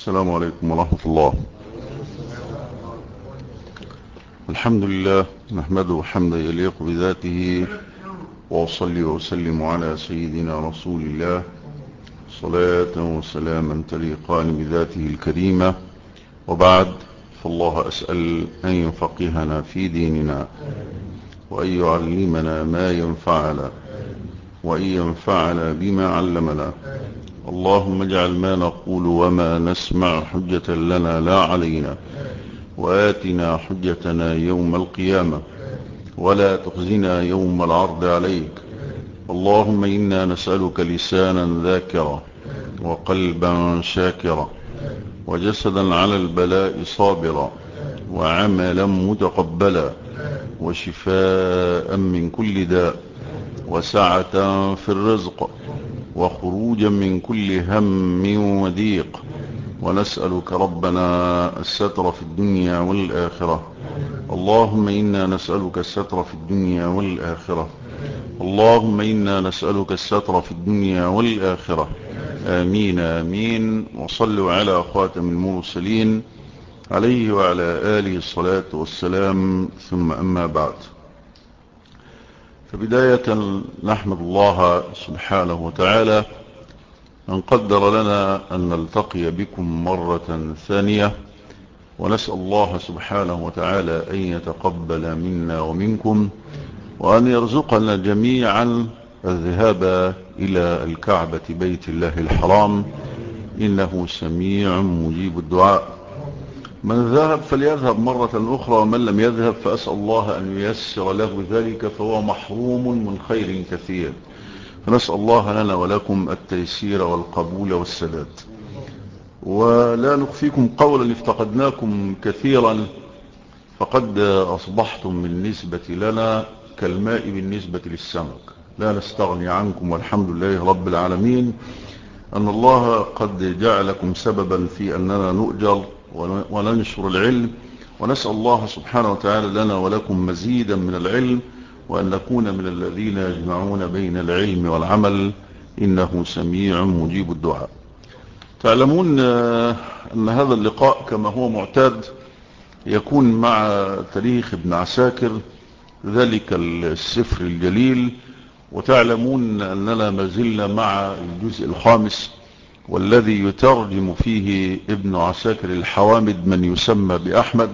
السلام عليكم ورحمة الله. الحمد لله نحمده حمدا يليق بذاته، وأصلي وأسلم على سيدنا رسول الله صلاة وسلاما تليقان بذاته الكريمة. وبعد، فالله أسأل أن يفقهنا في ديننا، وأن يعلمنا ما ينفعنا، وأن ينفعنا بما علمنا. اللهم اجعل ما نقول وما نسمع حجة لنا لا علينا، وآتنا حجتنا يوم القيامة، ولا تخزنا يوم العرض عليك. اللهم إنا نسألك لسانا ذاكرا، وقلبا شاكرا، وجسدا على البلاء صابرا، وعملا متقبلا، وشفاء من كل داء، وسعة في الرزق، وخروجا من كل هم وضيق. ونسألك ربنا الستر في الدنيا والآخرة. اللهم إنا نسألك الستر في الدنيا والآخرة. اللهم إنا نسألك الستر في الدنيا والآخرة. آمين آمين. وصلوا على خاتم المرسلين عليه وعلى آله الصلاة والسلام، ثم أما بعد. فبداية نحمد الله سبحانه وتعالى أن قدر لنا أن نلتقي بكم مرة ثانية، ونسأل الله سبحانه وتعالى أن يتقبل منا ومنكم، وأن يرزقنا جميعا الذهاب إلى الكعبة بيت الله الحرام، إنه سميع مجيب الدعاء. من ذهب فليذهب مرة أخرى، ومن لم يذهب فأسأل الله أن ييسر له ذلك، فهو محروم من خير كثير. فنسأل الله لنا ولكم التيسير والقبول والسداد. ولا نخفيكم قولا افتقدناكم كثيرا، فقد أصبحتم بالنسبة لنا كالماء بالنسبة للسمك، لا نستغني عنكم، والحمد لله رب العالمين أن الله قد جعلكم سببا في أننا نؤجر وننشر العلم. ونسأل الله سبحانه وتعالى لنا ولكم مزيدا من العلم، وأن نكون من الذين يجمعون بين العلم والعمل، إنه سميع مجيب الدعاء. تعلمون أن هذا اللقاء كما هو معتاد يكون مع تاريخ ابن عساكر، ذلك السفر الجليل. وتعلمون أننا ما زلنا مع الجزء الخامس، والذي يترجم فيه ابن عساكر الحوامد من يسمى بأحمد.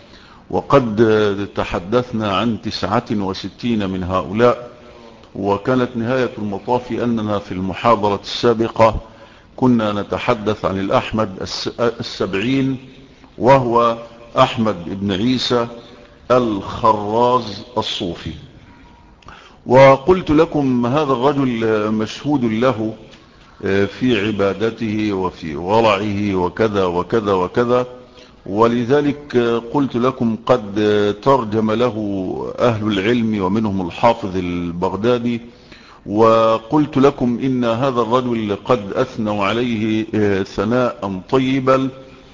وقد تحدثنا عن 69 من هؤلاء، وكانت نهاية المطاف أننا في المحاضرة السابقة كنا نتحدث عن الأحمد 70، وهو أحمد بن عيسى الخراز الصوفي. وقلت لكم هذا الرجل مشهود له في عبادته وفي ورعه وكذا وكذا وكذا، ولذلك قلت لكم قد ترجم له أهل العلم ومنهم الحافظ البغدادي. وقلت لكم إن هذا الرجل قد أثنوا عليه ثناء طيبا،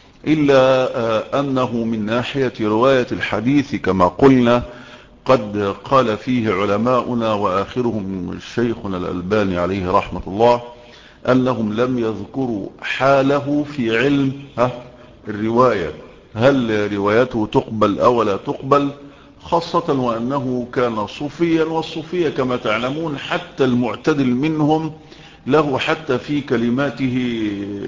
إلا أنه من ناحية رواية الحديث كما قلنا قد قال فيه علماؤنا وآخرهم شيخنا الألباني عليه رحمة الله أنهم لم يذكروا حاله في علم الرواية، هل روايته تقبل أو لا تقبل، خاصة وأنه كان صوفيا، والصوفية كما تعلمون حتى المعتدل منهم له حتى في كلماته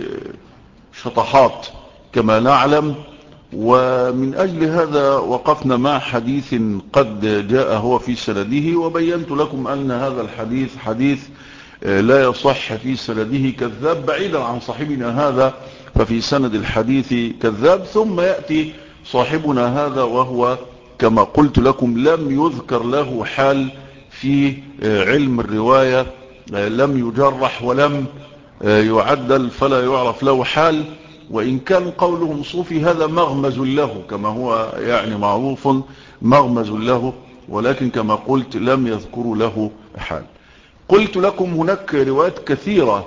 شطحات كما نعلم. ومن أجل هذا وقفنا مع حديث قد جاء هو في سنده، وبينت لكم أن هذا الحديث حديث لا يصح في سنده كذاب، بعيدا عن صاحبنا هذا ففي سند الحديث كذاب. ثم يأتي صاحبنا هذا وهو كما قلت لكم لم يذكر له حال في علم الرواية، لم يجرح ولم يعدل، فلا يعرف له حال. وإن كان قولهم صوفي هذا مغمز له كما هو يعني معروف، مغمز له، ولكن كما قلت لم يذكروا له حال. قلت لكم هناك روايات كثيرة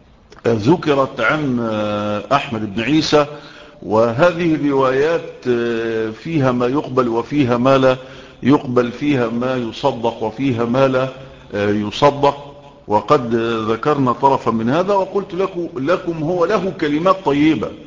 ذكرت عن أحمد بن عيسى، وهذه الروايات فيها ما يقبل وفيها ما لا يقبل، فيها ما يصدق وفيها ما لا يصدق. وقد ذكرنا طرفا من هذا، وقلت لكم هو له كلمات طيبة،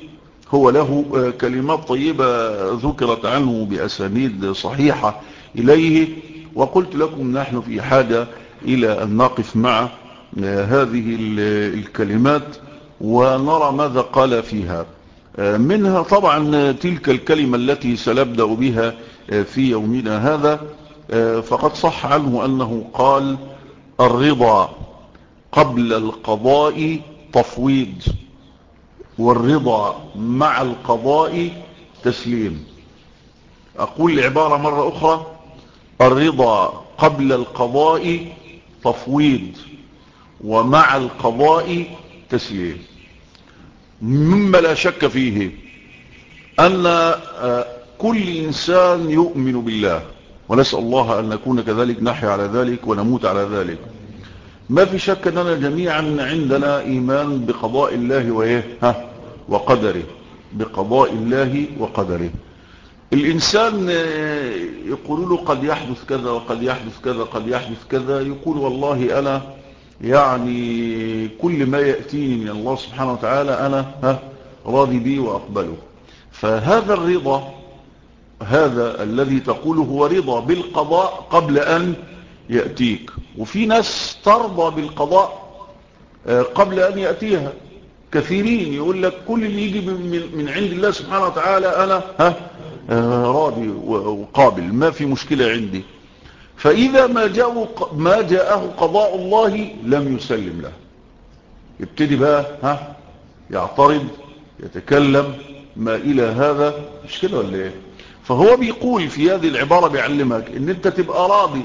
هو له كلمات طيبة ذكرت عنه بأسانيد صحيحة إليه، وقلت لكم نحن في حاجة إلى أن نقف مع هذه الكلمات ونرى ماذا قال فيها. منها طبعا تلك الكلمة التي سنبدأ بها في يومنا هذا. فقد صح عنه أنه قال: الرضا قبل القضاء تفويض، والرضا مع القضاء تسليم. أقول العبارة مرة أخرى: الرضا قبل القضاء تفويض، ومع القضاء تسليم. مما لا شك فيه أن كل إنسان يؤمن بالله، ونسأل الله أن نكون كذلك، نحيا على ذلك ونموت على ذلك. ما في شك أننا جميعا عندنا إيمان بقضاء الله وقدره، بقضاء الله وقدره. الإنسان يقول له قد يحدث كذا وقد يحدث كذا قد يحدث كذا، يقول والله أنا يعني كل ما يأتيني من الله سبحانه وتعالى أنا راضي به وأقبله. فهذا الرضا، هذا الذي تقوله هو رضا بالقضاء قبل أن يأتيك. وفي ناس ترضى بالقضاء قبل أن يأتيها. كثيرين يقول لك كل اللي يجي من عند الله سبحانه وتعالى أنا راضي وقابل، ما في مشكلة عندي. فإذا ما جاءه قضاء الله لم يسلم له، يبتدي بقى يعترض، يتكلم، ما إلى هذا. مش كده ولا ايه؟ فهو بيقول في هذه العبارة، بيعلمك ان انت تبقى راضي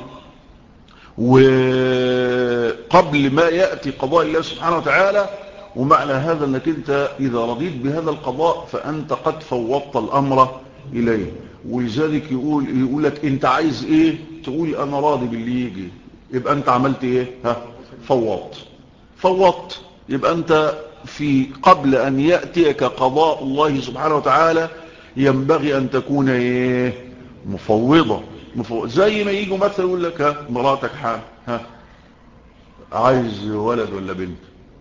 وقبل ما يأتي قضاء الله سبحانه وتعالى. ومعنى هذا انك انت اذا رضيت بهذا القضاء فانت قد فوضت الامر اليه. ولذلك يقول لك انت عايز ايه؟ تقول انا راضي باللي يجي، يبقى انت عملت ايه؟ فوضت. يبقى انت في قبل ان يأتيك قضاء الله سبحانه وتعالى ينبغي ان تكون ايه؟ مفوضة. زي ما يجوا مثلا يقول لك مراتك عايز ولد ولا بنت،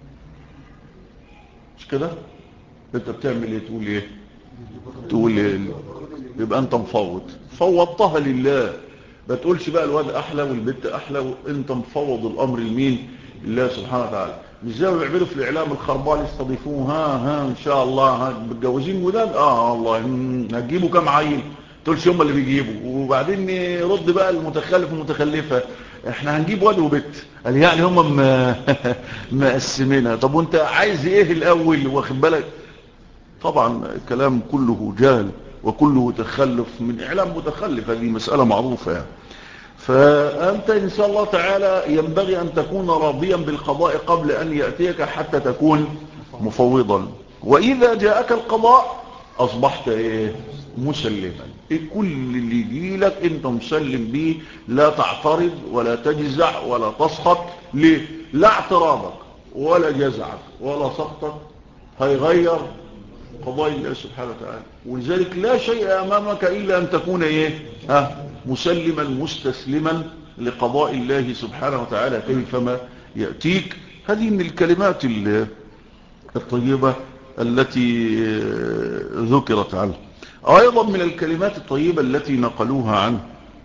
مش كده؟ انت بتعمل ايه؟ تقول ايه؟ يبقى انت فوضتها لله. ما تقولش بقى الواد احلى والبنت احلى، وانت مفوض الامر لمين؟ لله سبحانه وتعالى. مش زي ما بيعملوا في الاعلام الخربان، يستضيفوه ان شاء الله متجوزين جداد، والله هتجيبوا كام عيل؟ تقولش هم اللي بيجيبوا، وبعدين يرد بقى المتخلف والمتخلفه: احنا هنجيب واد وبنت. قال يعني هم مقسمينها. طب وانت عايز ايه الاول؟ واخد بالك؟ طبعا الكلام كله جهل وكله تخلف من اعلام متخلف، هذه مسألة معروفة يعني. فأنت إن شاء الله تعالى ينبغي أن تكون راضيا بالقضاء قبل أن يأتيك حتى تكون مفوضا. وإذا جاءك القضاء أصبحت مسلما. كل اللي يجي لك أنت مسلم به، لا تعترض ولا تجزع ولا تسخط. ليه؟ لا اعتراضك ولا جزعك ولا سخطك هيغير قضاء الله سبحانه وتعالى. ولذلك لا شيء أمامك إلا أن تكون مسلما مستسلما لقضاء الله سبحانه وتعالى كيفما يأتيك. هذه من الكلمات الطيبة التي ذكرت عنه. أيضا من الكلمات الطيبة التي نقلوها عنه،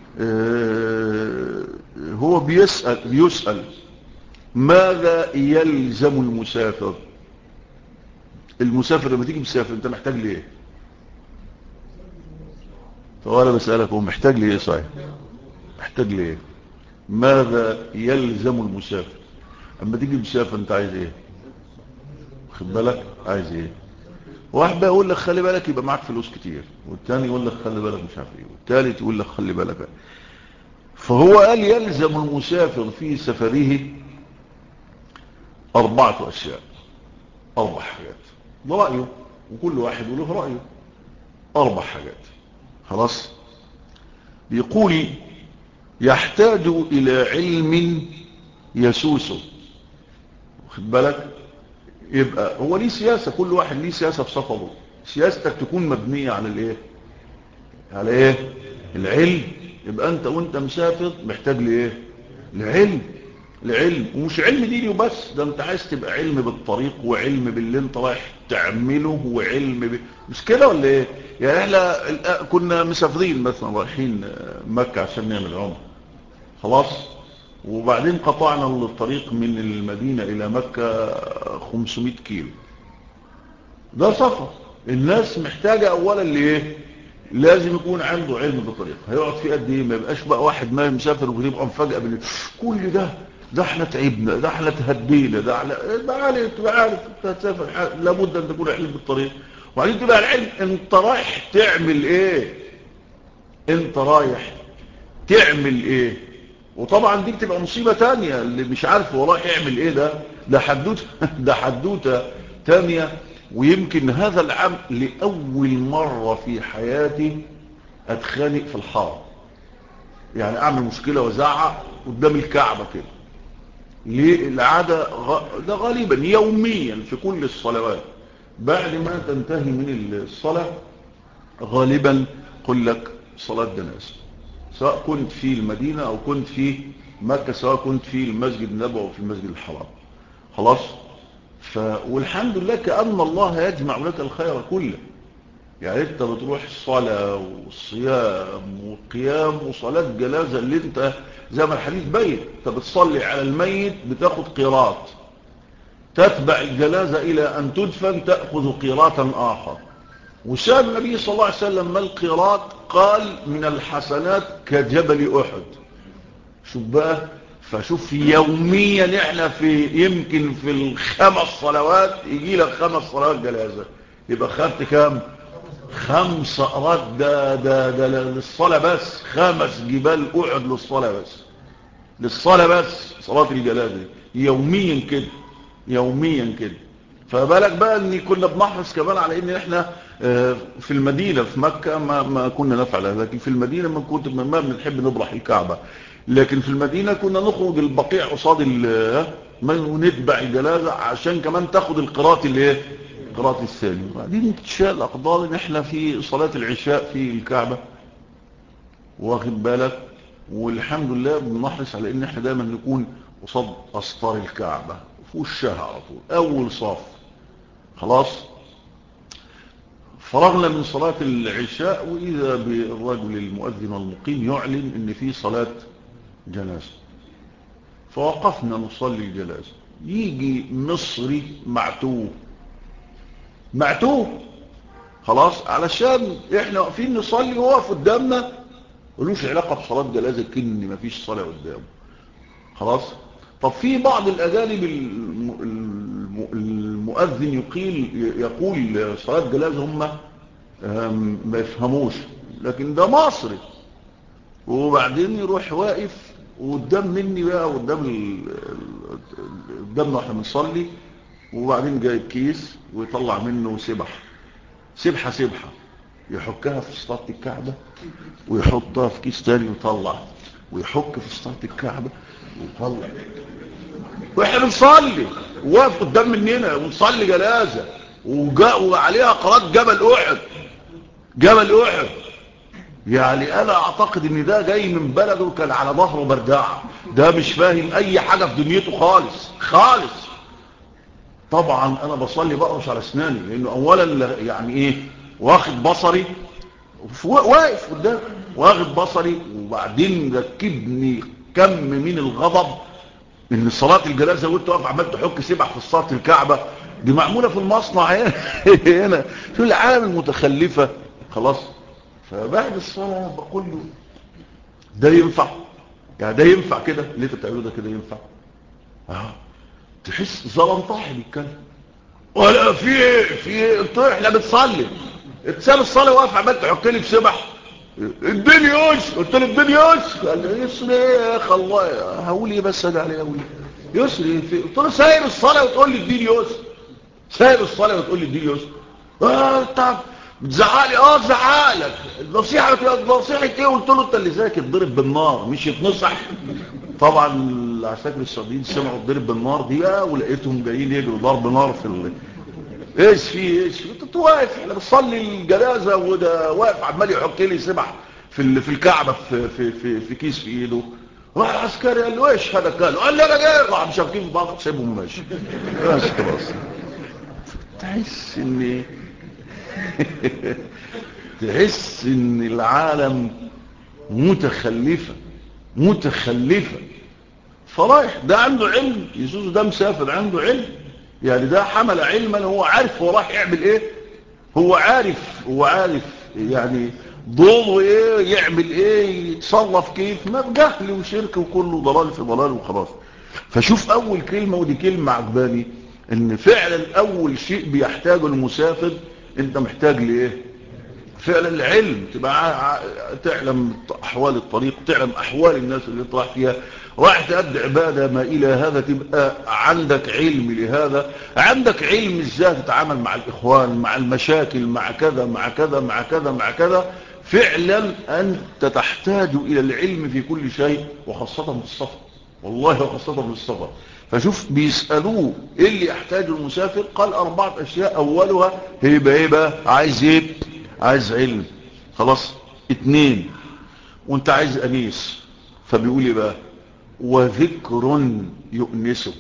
هو بيسأل ماذا يلزم المسافر؟ المسافر لما تيجي مسافر انت محتاج ليه؟ فأنا بسألك هو محتاج ليه؟ صحيح محتاج ليه؟ ماذا يلزم المسافر؟ اما تيجي مسافر انت عايز ايه؟ خد بالك عايز ايه؟ واحد بقى يقول لك خلي بالك يبقى معك فلوس كتير، والتاني يقول لك خلي بالك مش عارف ايه، والتالت يقول لك خلي بالك. فهو قال يلزم المسافر في سفره 4 أشياء، 4 حاجات. ده رأيه، وكل واحد له رأيه. 4 حاجات. خلاص. بيقول يحتاج إلى علم يسوسه. خد بالك؟ يبقى هو ليه سياسة، كل واحد ليه سياسة في سفره. سياستك تكون مبنية على الايه؟ على ايه؟ العلم. يبقى انت وانت مسافر محتاج لايه؟ لعلم. العلم، ومش علم ديني وبس، ده انت عايز تبقى علم بالطريق وعلم باللي انت رايح تعمله وعلم مش كده ولا ايه؟ يعني احنا كنا مسافرين مثلا رايحين مكة عشان نعمل عمره، خلاص، وبعدين قطعنا الطريق من المدينة الى مكة 500 كيلو. ده سفر، الناس محتاجة اولا لايه؟ لازم يكون عنده علم بالطريق. هيقعد فيه قد ايه؟ ما يبقاش بقى واحد ما مسافر ويبقى مفاجأة كل ده احنا تعبنا، ده احنا تهدينا، ده احنا تبقى عارف انت هتسافر، لابد ان تكون علم بالطريق. وبعدين تبقى العلم انت رايح تعمل ايه، انت رايح تعمل ايه. وطبعا دي بتبقى مصيبة تانية، اللي مش عارف هو رايح يعمل ايه ده حدوته ده حدوته تانية. ويمكن هذا العام لأول مرة في حياتي اتخانق في الحرم، يعني اعمل مشكلة وزعق قدام الكعبة كده. ليه؟ العادة ده غالبا يوميا في كل الصلوات بعد ما تنتهي من الصلاة غالبا قل لك صلاة جنازة، سواء كنت في المدينة او كنت في مكة، سواء كنت في المسجد النبوي او في المسجد الحرام، خلاص. والحمد لله كأن الله يجمع لك الخير كله. يعني انت بتروح الصلاة والصيام والقيام وصلاة جنازة اللي انت زي ما الحديث بين، انت بتصلي على الميت بتاخد قيراط، تتبع الجنازة الى ان تدفن تأخذ قيراطا اخر. وسأل النبي صلى الله عليه وسلم ما القيراط؟ قال من الحسنات كجبل احد. شوف بقى، فشوف يوميا احنا في يمكن في الخمس صلوات يجي لك 5 صلوات جنازة، يبقى خدت كام؟ 5 قرات. ده للصلاة بس، 5 جبال احد للصلاة بس، للصلاة بس، صلاة الجنازة يوميا كده، يوميا كده. فبالك بقى ان كنا بنحرص كمان على ان احنا في المدينة في مكة ما كنا نفعل هذا، لكن في المدينة ما بنحب نبرح الكعبة، لكن في المدينة كنا نخرج البقيع قصاد ونتبع الجنازة عشان كمان تاخد القراءة اللي ايه؟ القراءة الثانية. وبعدين تشاء الاقدار ان احنا في صلاة العشاء في الكعبة، واخد بالك، والحمد لله بنحرص على ان احنا دايما نكون قصاد اسطار الكعبة في وشها على طول اول صف، خلاص. فرغنا من صلاة العشاء واذا بالرجل المؤذن المقيم يعلن ان في صلاة جنازة، فوقفنا نصلي الجنازة. يجي مصري معتوه خلاص، علشان احنا واقفين نصلي وهو قدامنا ملوش علاقة بصلاة جنازة، كأن مفيش صلاة قدامه، خلاص. طب في بعض الأجانب المؤذن يقول صلاة جنازة هم ما يفهموش، لكن ده مصري. وبعدين يروح واقف وقدام مني بقى قدامنا واحنا بنصلي، وبعدين جايب كيس ويطلع منه سبحة يحكها في سطاة الكعبة ويحطها في كيس تاني ويطلع، ويحك في سطاة الكعبة ويطلع، واحنا بنصلي وواقف قدام مننا ونصلي جنازة وعليها قرات جبل احد. يعني انا اعتقد ان ده جاي من بلده كان على ظهره برداعة، ده مش فاهم اي حاجة في دنيته خالص. طبعا انا بصلي بقرش على اسناني، لانه اولا يعني ايه، واخد بصري واقف قدام واخد بصري، وبعدين ركبني كم من الغضب ان صلاة الجنازة وانت واقف عمال تحك سبح في صلاة الكعبة، دي معمولة في المصنع هنا في العالم المتخلفة، خلاص. فبعد الصلاة بقول له ده ينفع؟ يعني ده ينفع كده اللي انت بتعمله ده كده ينفع؟ تحس زلنطاحي بيتكلم ولا في قلت له احنا بنصلي، اتساب الصلاه واقف عمال تحك لي بسبح الدنيا يس، قلت له الدنيا يس، قال لي يسري يا اخي الله هقول ايه بس انا عليه اقول يسري، قلت له سايب الصلاه وتقول لي الدنيا يس، سايب الصلاه وتقول لي الدنيا يس. طب بتزعلي؟ زعلك نصيحه ايه؟ قلت له انت اللي زيك اتضرب بالنار مش يتنصح. طبعا العساكر السعوديين سمعوا الضرب بالنار دي ولقيتهم جايين يجروا ضرب نار في ايش انت واقف احنا بنصلي الجنازه وده واقف عمال يحط لي سبح في الكعبه في كيس في ايده، راح العسكري قال له ايش هذا؟ قال له انا جاي. راح مشاركين في بعض سيبهم ماشي بس خلاص. تحس ان تحس ان العالم متخلفة. فرايح ده عنده علم، يسوس ده مسافر عنده علم، يعني ده حمل علما، هو عارف هو راح يعمل ايه، هو عارف يعني دوره ايه، يعمل ايه، يتصرف كيف، ما بجهل وشرك وكله ضلال في ضلال وخلاص. فشوف اول كلمة، ودي كلمة عجباني، ان فعلا اول شيء بيحتاجه المسافر، انت محتاج لايه؟ فعلا العلم، تبقى تعلم احوال الطريق، تعلم احوال الناس اللي انت رايح فيها، رايح تأدي عبادة ما الى هذا، تبقى عندك علم لهذا، عندك علم ازاي تتعامل مع الاخوان، مع المشاكل، مع كذا مع كذا مع كذا مع كذا. فعلا انت تحتاج الى العلم في كل شيء، وخاصة في السفر، والله وخاصة في السفر. فشوف بيسألوه ايه اللي يحتاجه المسافر، قال 4 اشياء، اولها هيبقى ايه بقى؟ عايز ايه؟ عايز علم، خلاص. 2، وانت عايز انيس، فبيقول ايه بقى؟ وذكر يؤنسه.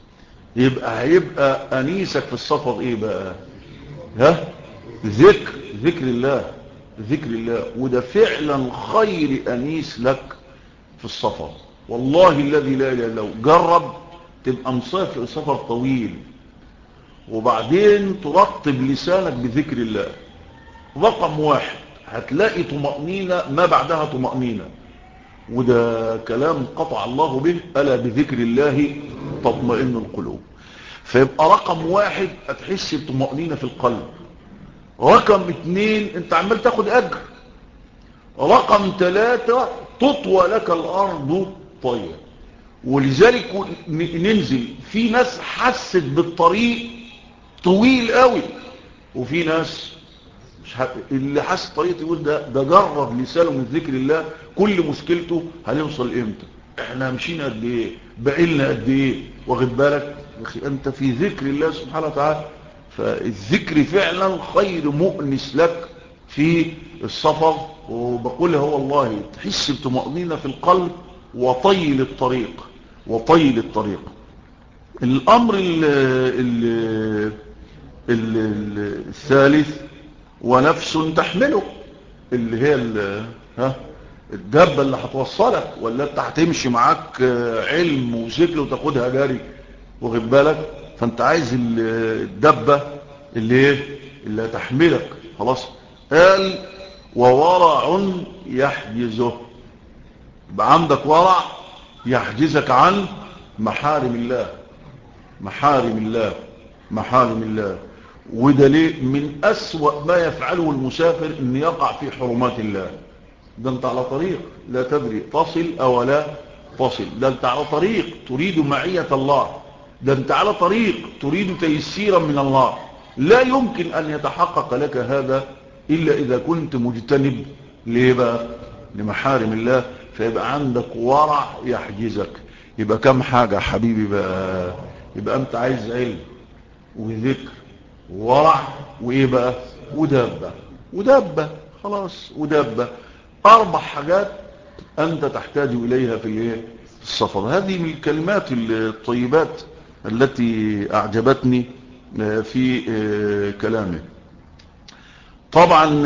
هيبقى انيسك في السفر ايه بقى؟ ها؟ ذكر الله، ذكر الله. وده فعلا خير انيس لك في السفر، والله الذي لا اله الا هو. جرب تبقى مسافر سفر طويل، وبعدين ترطب لسانك بذكر الله. رقم 1 هتلاقي طمأنينة ما بعدها طمأنينة، وده كلام قطع الله به، ألا بذكر الله تطمئن القلوب. فيبقى رقم 1 هتحس بطمأنينة في القلب. رقم 2 انت عمال تاخد أجر. رقم 3 تطوى لك الأرض طيب. ولذلك ننزل في ناس حست بالطريق طويل قوي، وفي ناس اللي حس طريقه يقول ده جرب لسانه من ذكر الله، كل مشكلته هنوصل امتى، احنا مشينا قد ايه، بقيلنا قد ايه، واخد بالك اخي انت في ذكر الله سبحانه وتعالى. فالذكر فعلا خير مؤنس لك في السفر. وبقولها هو والله تحس بطمأنينة في القلب، وطيل الطريق. الامر الثالث، ونفس تحمله، اللي هي الدابة اللي هتوصلك، ولا انت هتمشي معاك علم وذكر وتاخدها جاري، واخد بالك. فانت عايز الدابة اللي هتحملك، خلاص. قال وورع يحجزه، يبقى عندك ورع يحجزك عن محارم الله. وده ليه؟ من أسوأ ما يفعله المسافر ان يقع في حرمات الله. ده انت على طريق لا تدري تصل او لا تصل، ده انت على طريق تريد معية الله، ده انت على طريق تريد تيسيرا من الله. لا يمكن ان يتحقق لك هذا الا اذا كنت مجتنب ليه بقى؟ لمحارم الله. فيبقى عندك ورع يحجزك. يبقى كم حاجة حبيبي بقى؟ يبقى انت عايز علم وذكر وورع وايه بقى؟ ودابة خلاص. ودابة 4 حاجات انت تحتاج اليها في السفر. هذه من الكلمات الطيبات التي اعجبتني في كلامه. طبعا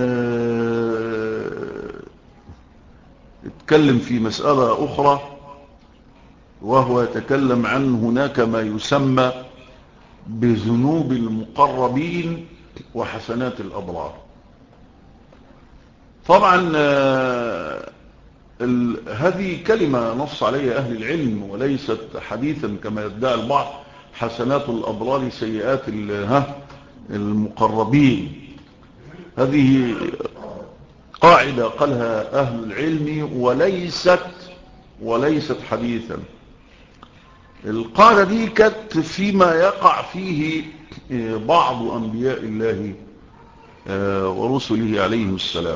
اتكلم في مسألة اخرى، وهو يتكلم عن هناك ما يسمى بذنوب المقربين وحسنات الأبرار. طبعا هذه كلمة نص عليها أهل العلم وليست حديثا كما يدعي البعض. حسنات الأبرار سيئات المقربين، هذه قاعدة قالها أهل العلم وليست حديثا. القاعدة دي كانت فيما يقع فيه بعض أنبياء الله ورسله عليهم السلام.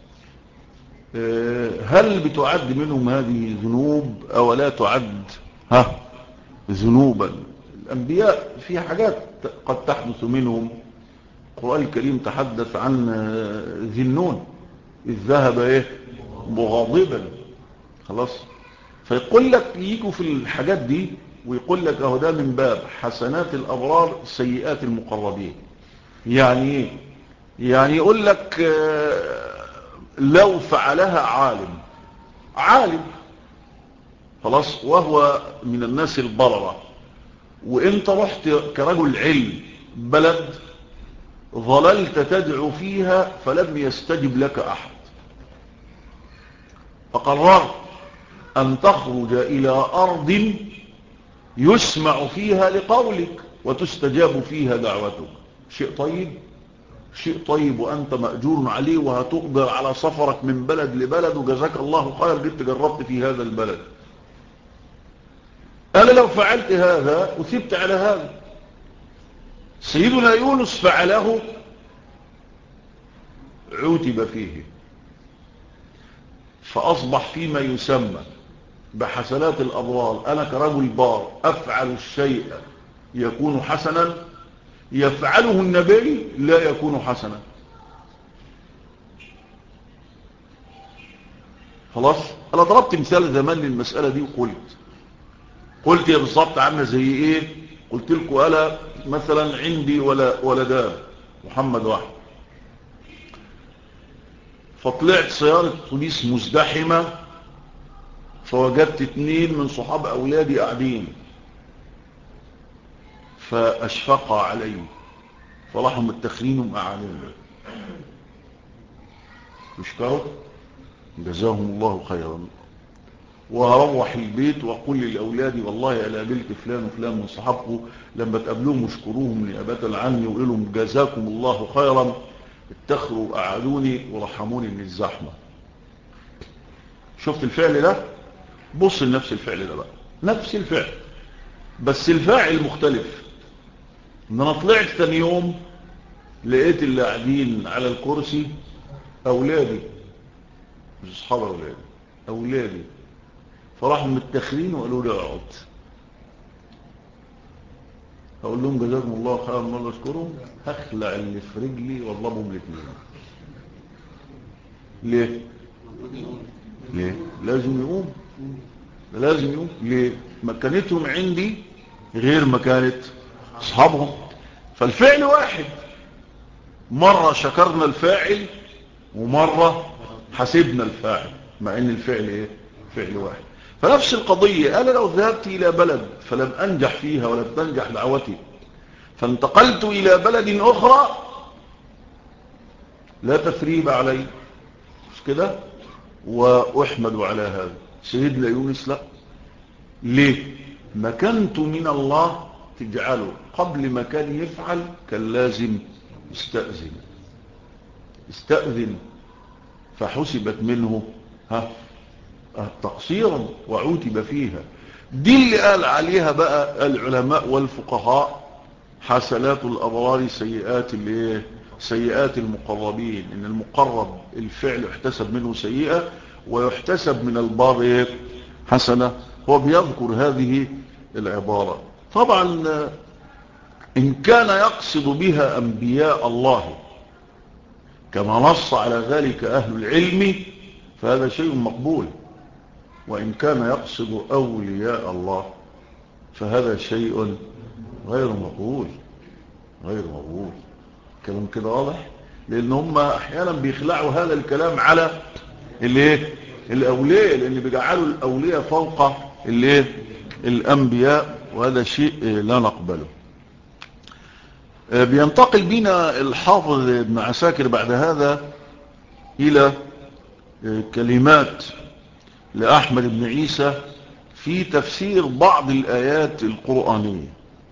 هل بتعد منهم هذه ذنوب أو لا تعد ذنوبا؟ الأنبياء في حاجات قد تحدث منهم. القرآن الكريم تحدث عن ذي النون إذ ذهب مغاضبا، خلاص. فيقول لك يجوا في الحاجات دي ويقول لك اهو ده من باب حسنات الأبرار سيئات المقربين. يعني ايه؟ يعني يقول لك لو فعلها عالم خلاص وهو من الناس البررة، وانت رحت كرجل علم بلد ظللت تدعو فيها فلم يستجب لك أحد، فقررت أن تخرج إلى أرض يسمع فيها لقولك وتستجاب فيها دعوتك. شيء طيب، شيء طيب، وأنت مأجور عليه وهتقدر على سفرك من بلد لبلد وجزاك الله خير جبت جربت في هذا البلد. أنا لو فعلت هذا وثبت على هذا، سيدنا يونس فعله عوتب فيه، فأصبح فيما يسمى بحسنات الأبرار. أنا كرجل بار أفعل الشيء يكون حسنا، يفعله النبي لا يكون حسنا. خلاص. أنا ضربت مثال زمان للمسألة دي وقلت يا بالظبط عامله زي ايه. قلت لكم أنا مثلا عندي ولدان، محمد واحد، فطلعت سيارة بوليس مزدحمة فوجدت 2 من صحاب أولادي قاعدين، فأشفق علي فراحوا متخذينهم أعانيهم. يشكروا جزاهم الله خيرا. وهروح البيت وأقول لأولادي والله أنا قابلت فلان وفلان من صحابكم، لما تقابلوهم اشكروهم نيابة عني وقولوا لهم جزاكم الله خيرا، اتخروا أعادوني ورحموني من الزحمة. شفت الفعل ده؟ بص لنفس الفعل ده بقى، نفس الفعل بس الفاعل مختلف. ان انا طلعت ثاني يوم لقيت اللي قاعدين على الكرسي اولادي، مش اصحاب اولادي، فراحوا متخرين وقالوا لي اقعد. هقول لهم جزاكم الله خيرا مرة اشكرهم، هخلع اللي في رجلي واضربهم الاثنين. ليه لازم يقوم، لازم يقوم. ليه؟ مكانتهم عندي غير مكانة اصحابهم. فالفعل واحد، مرة شكرنا الفاعل ومرة حسبنا الفاعل، مع ان الفعل ايه؟ فعل واحد. فنفس القضية، انا لو ذهبت الى بلد فلم انجح فيها ولم تنجح دعوتي فانتقلت الى بلد اخرى لا تثريب علي، مش كده؟ واحمد على هذا. سيدنا يونس لا. ليه؟ مكنت من الله تجعله قبل ما كان يفعل كان لازم استأذن فحسبت منه تقصيرا وعوتب فيها. دي اللي قال عليها بقى العلماء والفقهاء حسنات الأبرار سيئات المقربين. إن المقرب الفعل يحتسب منه سيئة ويحتسب من البار حسنة. هو بيذكر هذه العبارة. طبعا إن كان يقصد بها أنبياء الله كما نص على ذلك أهل العلم فهذا شيء مقبول، وإن كان يقصد أولياء الله فهذا شيء غير مقبول. كلام كده واضح، لأن هم أحيانا بيخلعوا هذا الكلام على الأولياء، لأن بيجعلوا الأولياء فوق الأنبياء، وهذا شيء لا نقبله. بينتقل بنا الحافظ ابن عساكر بعد هذا إلى كلمات لأحمد بن عيسى في تفسير بعض الآيات القرآنية.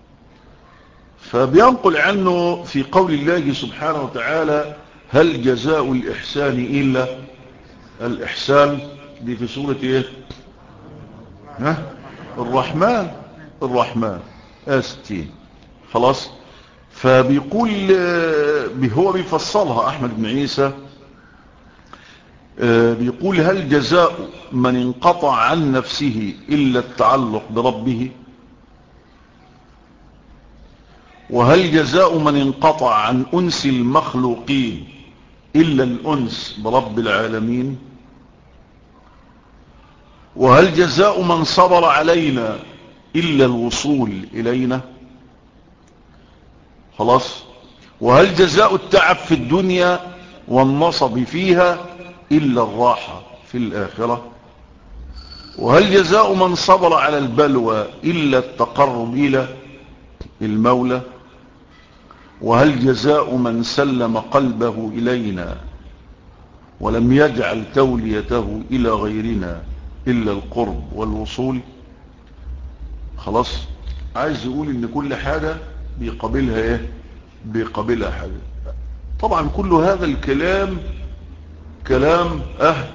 فبينقل عنه في قول الله سبحانه وتعالى هل جزاء الإحسان إلا الإحسان. دي في سورة ايه؟ الرحمن 60. خلاص. فبيقول هو بيفصلها أحمد بن عيسى، بيقول هل جزاء من انقطع عن نفسه إلا التعلق بربه، وهل جزاء من انقطع عن أنس المخلوقين إلا الأنس برب العالمين، وهل جزاء من صبر علينا إلا الوصول إلينا؟ خلاص. وهل جزاء التعب في الدنيا والنصب فيها إلا الراحة في الآخرة؟ وهل جزاء من صبر على البلوى إلا التقرب إلى المولى؟ وهل جزاء من سلم قلبه إلينا ولم يجعل توليته إلى غيرنا إلا القرب والوصول؟ خلاص. عايز يقول إن كل حاجة بيقابلها إيه؟ بيقابلها حاجة. طبعا كل هذا الكلام كلام أهل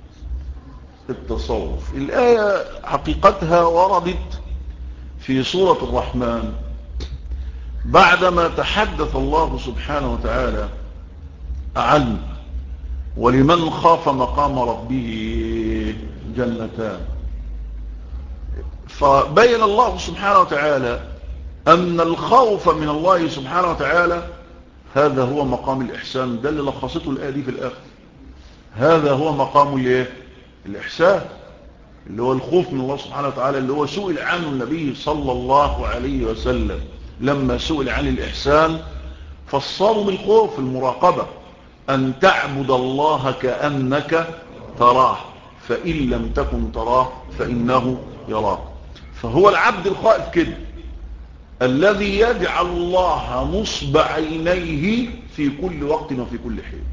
التصوف. الآية حقيقتها وردت في سورة الرحمن بعدما تحدث الله سبحانه وتعالى عن ولمن خاف مقام ربه جنتان. فبين الله سبحانه وتعالى أن الخوف من الله سبحانه وتعالى هذا هو مقام الإحسان. ده اللي لخصته الآية دي في الآخر. هذا هو مقام الإحسان، اللي هو الخوف من الله سبحانه وتعالى، اللي هو سئل عنه النبي صلى الله عليه وسلم لما سئل عن الإحسان فصلوا بالخوف المراقبة، أن تعبد الله كأنك تراه فإن لم تكن تراه فإنه يراك. فهو العبد الخائف كده الذي يجعل الله نصب عينيه في كل وقت وفي كل حين.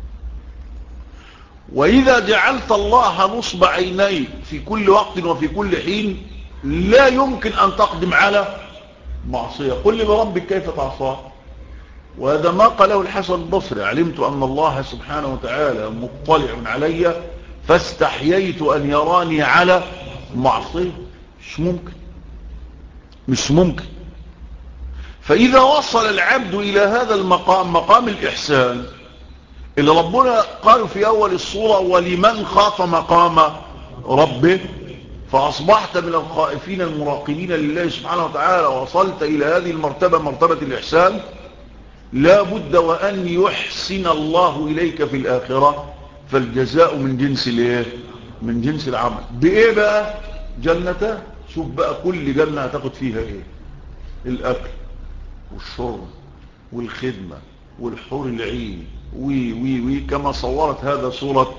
وإذا جعلت الله نصب عينيك في كل وقت وفي كل حين لا يمكن أن تقدم على معصية. قل لي بربك كيف تعصاه. وهذا ما قاله الحسن البصري: علمت أن الله سبحانه وتعالى مطلع علي فاستحييت أن يراني على معصية. مش ممكن، مش ممكن. فإذا وصل العبد إلى هذا المقام، مقام الإحسان اللي ربنا قال في أول الصورة ولمن خاف مقام ربه، فأصبحت من الخائفين المراقبين لله سبحانه وتعالى، وصلت إلى هذه المرتبة، مرتبة الإحسان، لا بد وأن يحسن الله إليك في الآخرة. فالجزاء من جنس الايه؟ من جنس العمل. بإيه بقى؟ جنتان. شوف بقى كل جنة هتاخد فيها إيه؟ الأكل والشرب والخدمة والحور العين وي كما صورت هذا سورة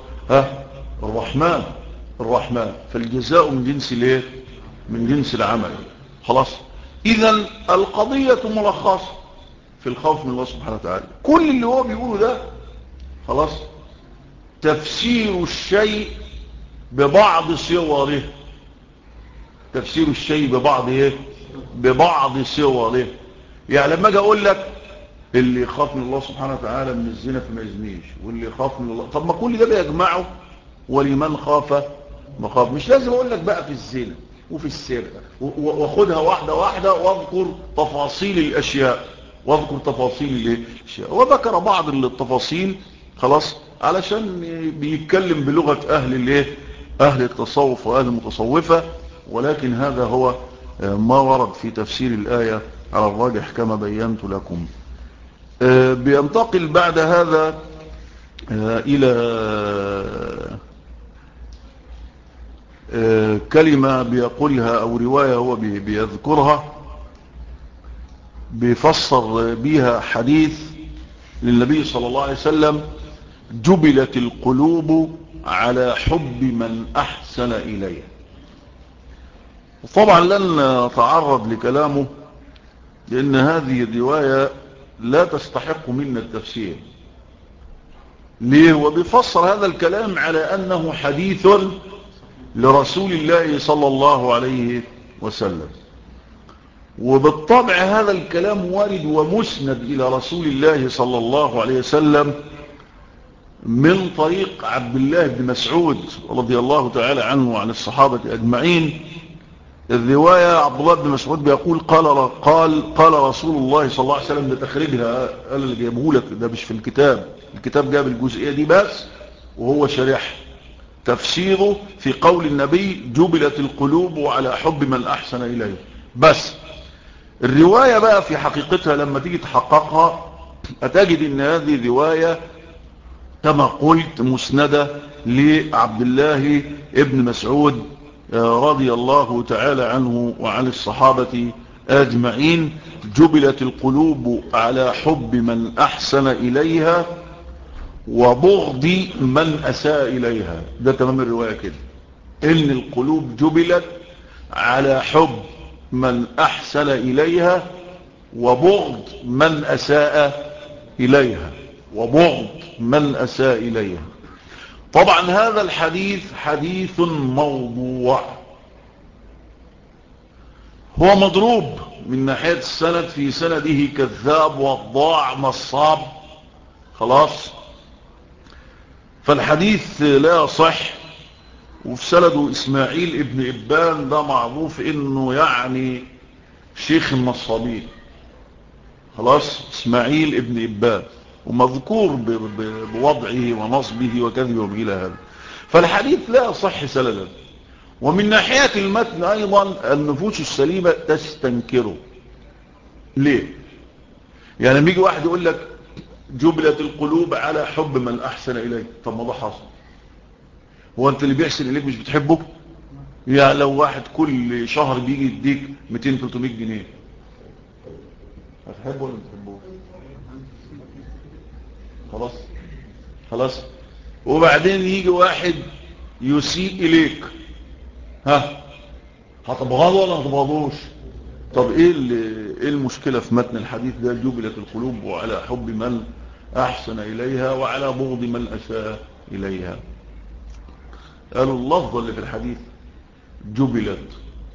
الرحمن. فالجزاء من جنس الايه؟ من جنس العمل. خلاص. إذن القضية ملخصة في الخوف من الله سبحانه وتعالى. كل اللي هو بيقوله ده خلاص تفسير الشيء ببعض صوره. تفسير الشيء ببعض ايه؟ ببعض صوره. يعني لما اجي اقول لك اللي يخاف من الله سبحانه وتعالى من الزنا فما يزنيش، واللي يخاف من الله، طب ما كل ده بيجمعه ولمن خاف مخاف. مش لازم اقول لك بقى في الزنا وفي السرقه واخدها واحده واحده واذكر تفاصيل الاشياء، وذكر بعض التفاصيل خلاص علشان بيتكلم بلغه اهل الايه؟ اهل التصوف واهل المتصوفه. ولكن هذا هو ما ورد في تفسير الايه على الراجح كما بينت لكم. بينتقل بعد هذا إلى كلمة بيقولها أو رواية هو بيذكرها، بيفسر بيها حديث للنبي صلى الله عليه وسلم: جبلت القلوب على حب من أحسن إليه. وطبعا لن نتعرض لكلامه لأن هذه الرواية لا تستحق منا التفسير. ليه؟ وبيفسر هذا الكلام على أنه حديث لرسول الله صلى الله عليه وسلم. وبالطبع هذا الكلام وارد ومسند إلى رسول الله صلى الله عليه وسلم من طريق عبد الله بن مسعود رضي الله تعالى عنه وعن الصحابة أجمعين. الرواية عبد الله بن مسعود بيقول قال رسول الله صلى الله عليه وسلم، لتخريجها قال اللي جايبه لك ده مش في الكتاب جاب الجزئية دي بس وهو شرح تفسيره في قول النبي: جبلت القلوب على حب من أحسن إليه. بس الرواية بقى في حقيقتها لما تيجي تحققها هتجد ان هذه الرواية كما قلت مسندة لعبد الله ابن مسعود رضي الله تعالى عنه وعن الصحابة أجمعين: جبلت القلوب على حب من أحسن إليها وبغض من أساء إليها. ده تمام الرواية كده، إن القلوب جبلت على حب من أحسن إليها وبغض من أساء إليها، وبغض من أساء إليها. طبعا هذا الحديث حديث موضوع، هو مضروب من ناحية السند، في سنده كذاب وضاع نصاب، خلاص، فالحديث لا صح. وفي سنده إسماعيل ابن إبان، ده معروف إنه يعني شيخ النصابين، خلاص، إسماعيل ابن إبان، ومذكور بوضعه ونصبه وكذبه إلى هذا، فالحديث لا صح سندا. ومن ناحية المتن أيضا النفوس السليمة تستنكره. ليه؟ يعني لما يجي واحد يقول لك جبلت القلوب على حب من أحسن إليك، طب ما ده حصل، هو أنت اللي بيحسن إليك مش بتحبه؟ يعني لو واحد كل شهر بيجي يديك 200-300 جنيه هتحبه ولا ما تحبوش؟ خلاص خلاص. وبعدين يجي واحد يسيء إليك، ها، هتبغضه ولا ما هتبغضوش؟ طب ايه المشكلة في متن الحديث ده؟ جبلت القلوب وعلى حب من احسن اليها وعلى بغض من اساء اليها. قالوا اللفظ اللي في الحديث جبلت،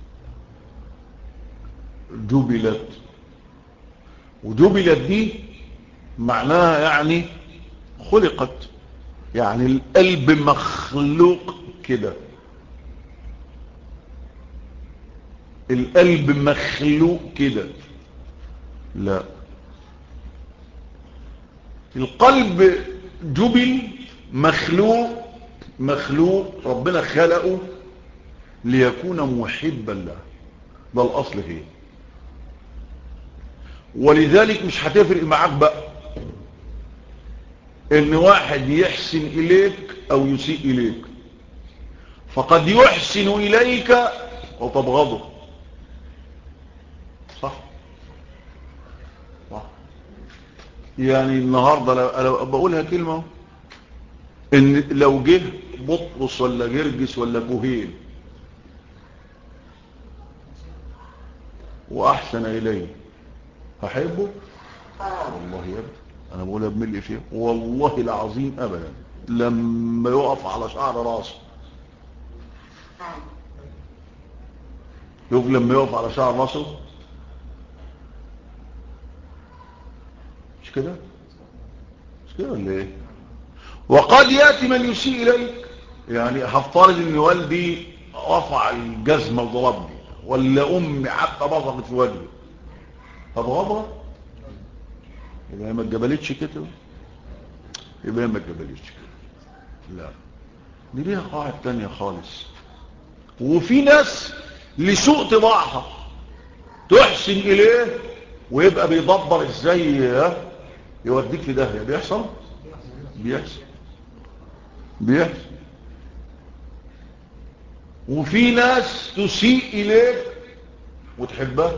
جبلت، وجبلت دي معناها يعني خلقت، يعني القلب مخلوق كده، القلب مخلوق كده. لا، القلب جبل مخلوق، مخلوق ربنا خلقه ليكون محبا له، ده الاصل فيه. ولذلك مش هتفرق معاك بقى ان واحد يحسن اليك او يسيء اليك، فقد يحسن اليك وتبغضه، صح صح. يعني النهارده لو بقولها كلمه، ان لو جه بطرس ولا جرجس ولا كوهين واحسن اليه هحبه؟ والله يا ابني انا بقولها بملء فيه، والله العظيم ابدا. لما يقف على شعر راسه، شوف لما يقف على شعر راسه، مش كده؟ مش كده ولا ايه؟ وقد ياتي من يسيء اليك، يعني هفترض ان والدي رفع الجزمه وضربني، ولا امي حتى بصقت في وجهي، هتغضب؟ يبقى ما اتجبلتش كده، يبقى ما اتجبلتش كده. لا، دي ليها قاعده تانية خالص. وفي ناس لسوء طباعها تحسن اليه ويبقى بيدبر ازاي يوديك في داهيه. بيحصل بيحصل بيحصل. وفي ناس تسيء اليك وتحبها،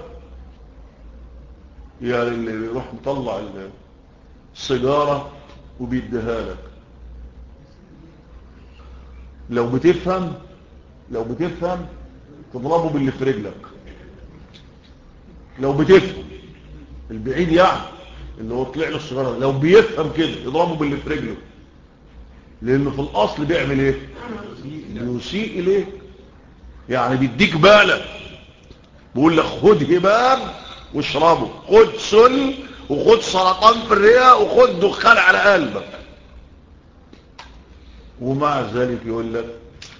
يعني اللي يروح مطلع السيجاره وبيديها لك، لو بتفهم تضربه باللي في رجلك، لو بتفهم البعيد يعني اللي هو طلع له السيجاره، لو بيفهم كده يضربه باللي في رجله، لانه في الاصل بيعمل ايه؟ يسيء اليك، يعني بيديك بالك، بيقول لك خد هباب واشربه، خد سل وخد سرطان في الرئه وخد دخان على قلبك، ومع ذلك يقول لك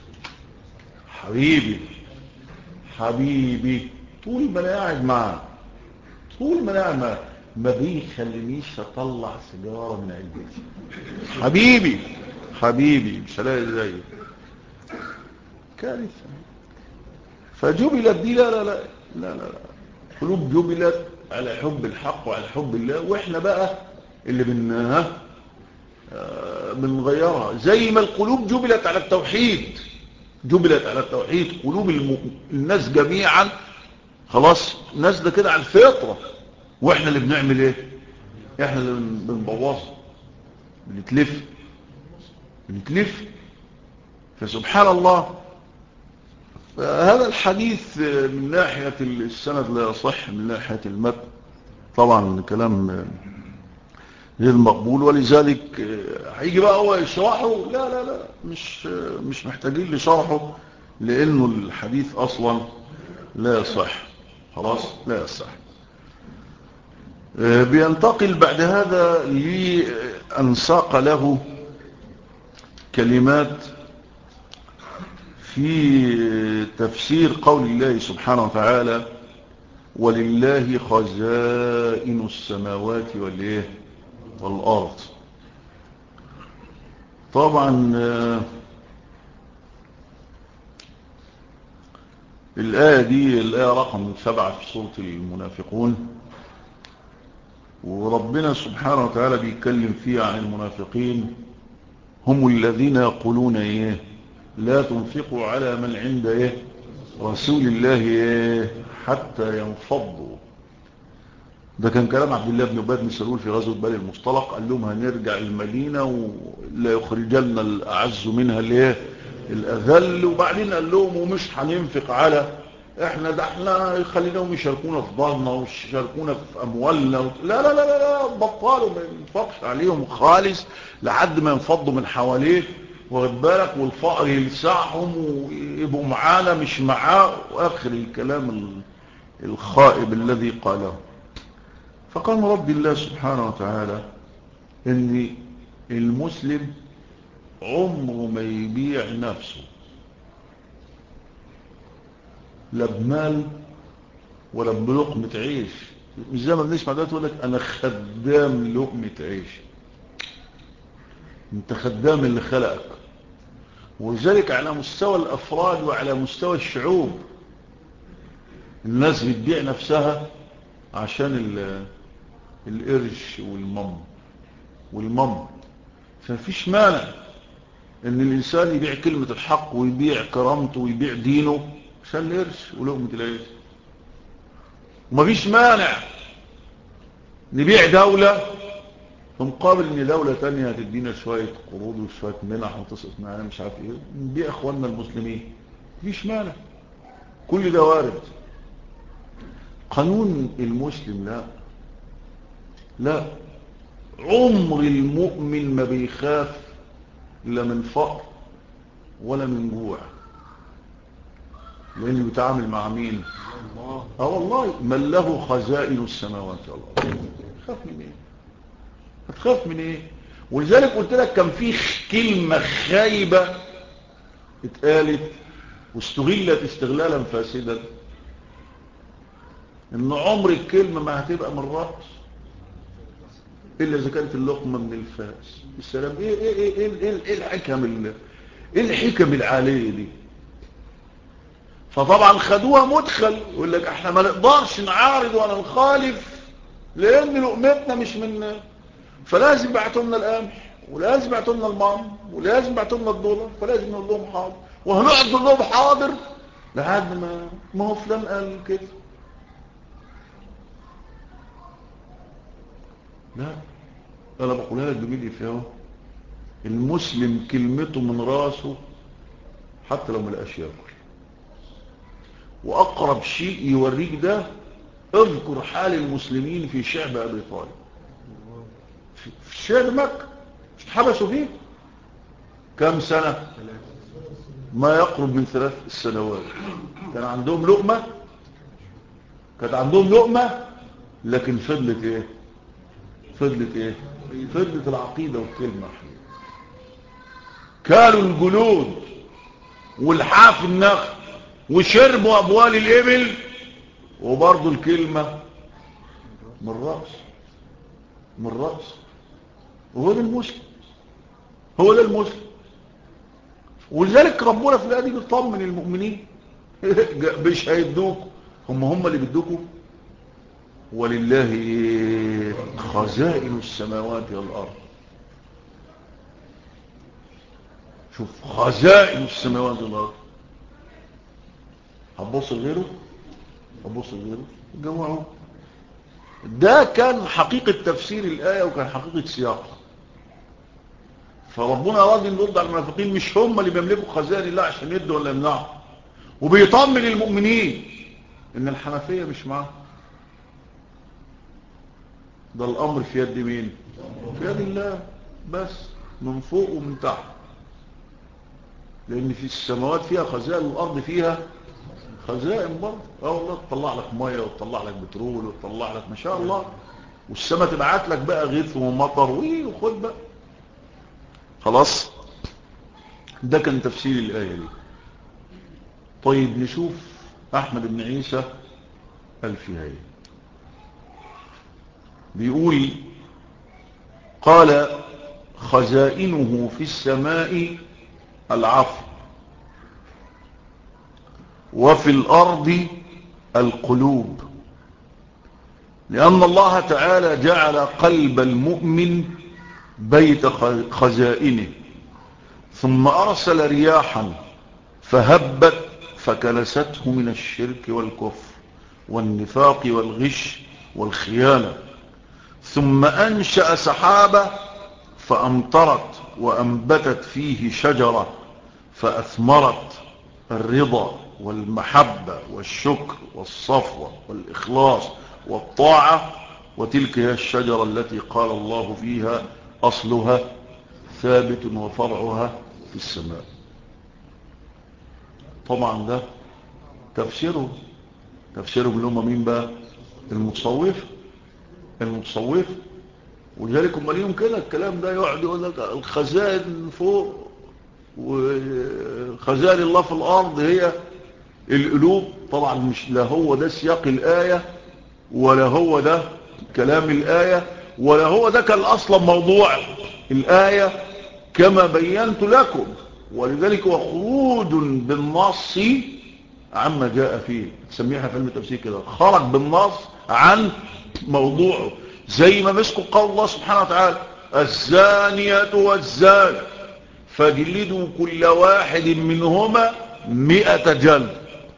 حبيبي حبيبي. طول ما انا قاعد معاه، طول ما انا قاعد معاه ما بيخلينيش اطلع سيجاره من علبتي. حبيبي حبيبي مش هلاقي زيه، كارثه. فجبلت دي لا لا لا لا لا، قلوب جبلت على حب الحق وعلى حب الله، واحنا بقى اللي بنغيرها، زي ما القلوب جبلت على التوحيد جبلت على التوحيد قلوب الناس جميعا، خلاص نازله كده على الفطره. واحنا اللي بنعمل ايه؟ احنا اللي بنبوظها، بنتلف. فسبحان الله. فهذا الحديث من ناحية السند لا يصح، من ناحية المتن طبعا كلام غير مقبول، ولذلك هيجي بقى هو يشرحه. لا مش محتاجين لشرحه، لأنه الحديث أصلا لا يصح، خلاص لا يصح. بينتقل بعد هذا لأن ساق له كلمات في تفسير قول الله سبحانه وتعالى: ولله خزائن السماوات والأرض. طبعا الآية دي الآية رقم 7 في سورة المنافقون، وربنا سبحانه وتعالى بيتكلم فيها عن المنافقين: هم الذين يقولون لا تنفقوا على من عند رسول الله حتى ينفضوا. ده كان كلام عبد الله بن أبي بن سلول في غزوة بني المصطلق. قال لهم هنرجع المدينة ولا يخرجن الأعز منها الأذل. وبعدين قال لهم ومش هننفق على احنا خليناهم يشاركونا في ضرنا ويشاركونا في أموالنا لا بطلوا، ما ينفقش عليهم خالص لحد ما ينفضوا من حواليه، واخد بالك، والفقر يلسعهم ويبقوا معانا مش معاه، واخر الكلام الخائب الذي قاله. فقال رب الله سبحانه وتعالى ان المسلم عمره ما يبيع نفسه، لا بمال ولا بلقمة عيش. مش زي ما بنسمع دلوقتي يقول لك انا خدام لقمة عيش. انت خدام اللي خلقك. وذلك على مستوى الافراد وعلى مستوى الشعوب الناس بتبيع نفسها عشان القرش والمم. فمفيش مانع ان الانسان يبيع كلمة الحق ويبيع كرامته ويبيع دينه عشان القرش ولقمة العيش. ومفيش مانع نبيع دولة في مقابل ان دولة تانية هتدينا شوية قروض وشوية منح وتصرف معانا مش عارف ايه، نبيع اخواننا المسلمين. مفيش مانع، كل ده وارد. قانون المسلم لا، عمر المؤمن ما بيخاف لا من فقر ولا من جوع، لانه بيتعامل مع مين؟ والله من له خزائن السماوات والارض. خاف من ايه؟ هتخاف من ايه؟ ولذلك قلت لك كان في كلمة خايبة اتقالت واستغلت استغلالا فاسدا، ان عمر الكلمة ما هتبقى من رأس الا اذا كانت اللقمة من الفاس. السلام. ايه الحكم العالية دي؟ فطبعا خدوها مدخل، يقول لك احنا ما نقدرش نعارض ولا نخالف لان لقمتنا مش من، فلازم يبعتوا لنا القمح ولازم يبعتوا لنا المام ولازم يبعتوا لنا الدولار، فلازم نقول لهم حاضر، وهنقعد نقول لهم حاضر لحد ما هو فلان قال كده. لا، انا بقولها لك بملي فيها. المسلم كلمته من راسه حتى لو ما لقاش ياكل. واقرب شيء يوريك ده اذكر حال المسلمين في شعب ابي طالب، في شعب مكة اتحبسوا فيه كم سنة؟ ما يقرب من 3 سنوات. كان عندهم لقمة، كانت عندهم لقمة، لكن فضلت ايه؟ فضلت العقيدة والكلمة. كانوا الجلود والحاف النخل وشربوا أبوال الإبل، وبرضو الكلمة من رأس. وهو ده المسلم. ولذلك ربنا في الآية دي بيطمن المؤمنين مش هيدوكوا، هم اللي بيدوكوا. ولله خزائن السماوات والأرض. شوف، خزائن السماوات والأرض. هتبص لغيره، جمعوه. ده كان حقيقة تفسير الآية وكان حقيقة سياقها. فربنا أراد أن يرد على المنافقين، مش هم اللي بيملكوا خزائن الله عشان يدوا ولا يمنعوا، وبيطمن المؤمنين ان الحنفية مش معاه. ده الأمر في يد مين؟ في يد الله بس، من فوق ومن تحت. لأن في السماوات فيها خزائن والأرض فيها خزائن برضه. والله تطلع لك مية وتطلع لك بترول وتطلع لك ما شاء الله، والسماء تبعت لك بقى غيث ومطر وخد بقى. خلاص، ده كان تفسير الآية دي. طيب نشوف أحمد بن عيسى الفهيري بيقول: قال: خزائنه في السماء العفو، وفي الأرض القلوب، لأن الله تعالى جعل قلب المؤمن بيت خزائنه، ثم أرسل رياحا فهبت فكنسته من الشرك والكفر والنفاق والغش والخيانة، ثم أنشأ سحابة فأمطرت وأنبتت فيه شجرة فأثمرت الرضا والمحبة والشكر والصفوة والإخلاص والطاعة، وتلك هي الشجرة التي قال الله فيها: أصلها ثابت وفرعها في السماء. طبعا ده تفسيره اللي هم مين بقى؟ المتصوف. ولذلك هم ليهم كده الكلام ده، يقعد يقول لك الخزائن فوق وخزائن الله في الأرض هي القلوب. طبعا مش، لا هو ده سياق الآية، ولا هو ده كلام الآية، ولا هو ده كان أصلا موضوع الآية كما بينت لكم. ولذلك هو خروج بالنص عما جاء فيه، تسميها في علم التفسير كده، خرج بالنص عن موضوعه. زي ما مسكوا قول الله سبحانه وتعالى: الزانية والزاني فاجلدوا كل واحد منهما 100 جلد.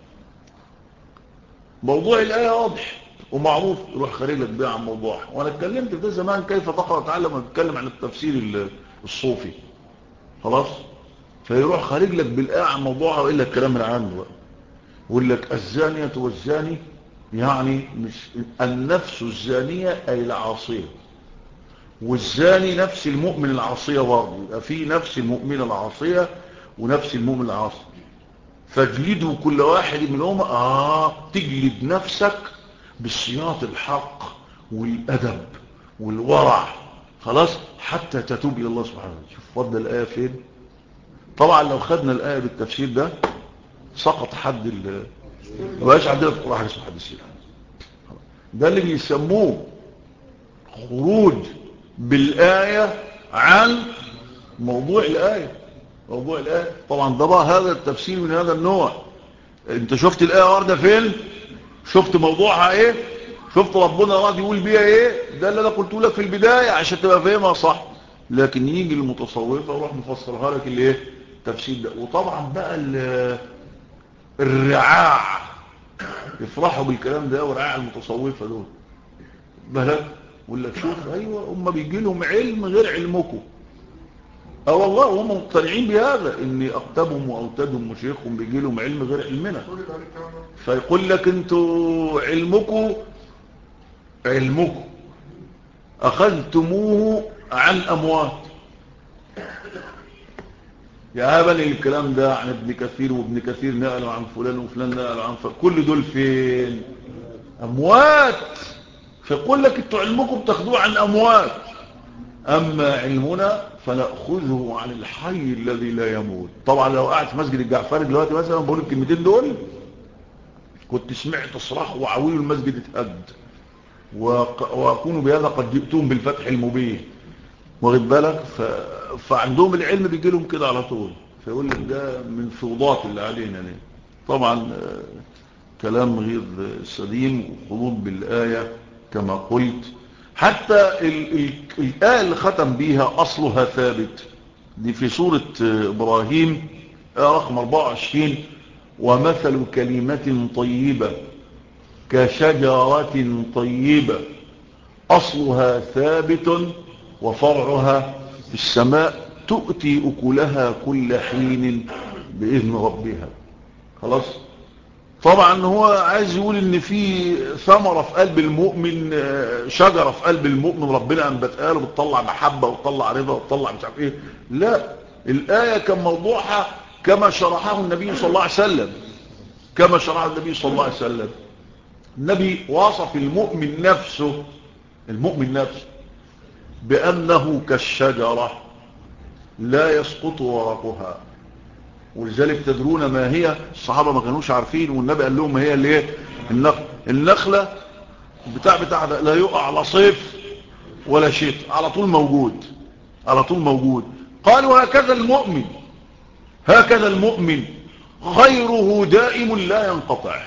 موضوع الآية واضح ومعروف، يروح خارج لك بيه عن موضوعها. وانا اتكلمت في ده زمان كيف تقرأ تعالى لما نتكلم عن التفسير الصوفي. خلاص، فيروح خارج لك بالآية عن موضوعها وإلا الكلام العام بقى. يقول لك الزانية والزاني، يعني مش النفس الزانية أي العاصية، والزاني نفس المؤمن العاصية برضه. يبقى في نفس المؤمن العاصية ونفس المؤمن العاصي. فاجلدوا كل واحد منهم، تجلد نفسك بالصياط الحق والأدب والورع، خلاص، حتى تتوب إلى الله سبحانه وتعالى. شوف فضل الآية فين. طبعا لو خدنا الآية بالتفسير ده سقط حد مبقاش عندنا في القرآن حاجة اسمه حد السيرة. ده اللي بيسموه خروج بالآية عن موضوع الآية. طبعا ده بقى هذا التفسير من هذا النوع. انت شفت الآية واردة فين؟ شفت موضوعها ايه؟ شفت ربنا راد يقول بيها ايه؟ ده اللي انا قلته لك في البداية عشان تبقى فاهمها صح. لكن يجي المتصوفة وروح مفسرها لك الايه؟ التفسير ده. وطبعا بقى الرعاع يفرحوا بالكلام ده، ورعاع المتصوفة دول بلد يقول لك شوف، ايوه هم بيجي لهم علم غير علمكم. والله هم مقتنعين بهذا، ان اقتبهم واوتادهم وشيخهم بيجي لهم علم غير علمنا. فيقول لك انتوا علمكم اخذتموه عن اموات. يا هبل الكلام ده عن ابن كثير، وابن كثير نقلوا عن فلان وفلان نقلوا عن فلان، كل دول فين؟ اموات. فيقول لك انتوا علمكم بتاخدوه عن اموات، اما علمنا فنأخذه عن الحي الذي لا يموت. طبعا لو قاعد في مسجد الجعفري دلوقتي مثلا بقول الكلمتين دول، كنت سمعت صراخ وعويل المسجد اتهد، واكون بهذا قد جئتهم بالفتح المبين، واخد بالك. فعندهم العلم بيجي لهم كده على طول. فيقول لك ده من فوضات اللي علينا يعني. طبعا كلام غير سليم، وخلوط بالآية كما قلت. حتى الآية اللي ختم بيها أصلها ثابت دي في سورة إبراهيم رقم 24: ومثل كلمة طيبة كشجرة طيبة أصلها ثابت وفرعها في السماء تؤتي أكلها كل حين بإذن ربها. خلاص. طبعا هو عايز يقول ان في ثمرة في قلب المؤمن، شجرة في قلب المؤمن ربنا انبتها له بتطلع محبة وتطلع رضا وتطلع مش عارف ايه. لا، الآية كان موضوعها كما شرحه النبي صلى الله عليه وسلم، كما شرحه النبي صلى الله عليه وسلم. النبي وصف المؤمن نفسه، المؤمن نفسه بأنه كالشجرة لا يسقط ورقها. ولذلك تدرون ما هي؟ الصحابة ما كانوش عارفين، والنبي قال لهم ما هي اللي ايه؟ النخلة بتاع ده لا يقع لا صيف ولا شتاء، على طول موجود، على طول موجود. قال وهكذا المؤمن، هكذا المؤمن خيره دائم لا ينقطع.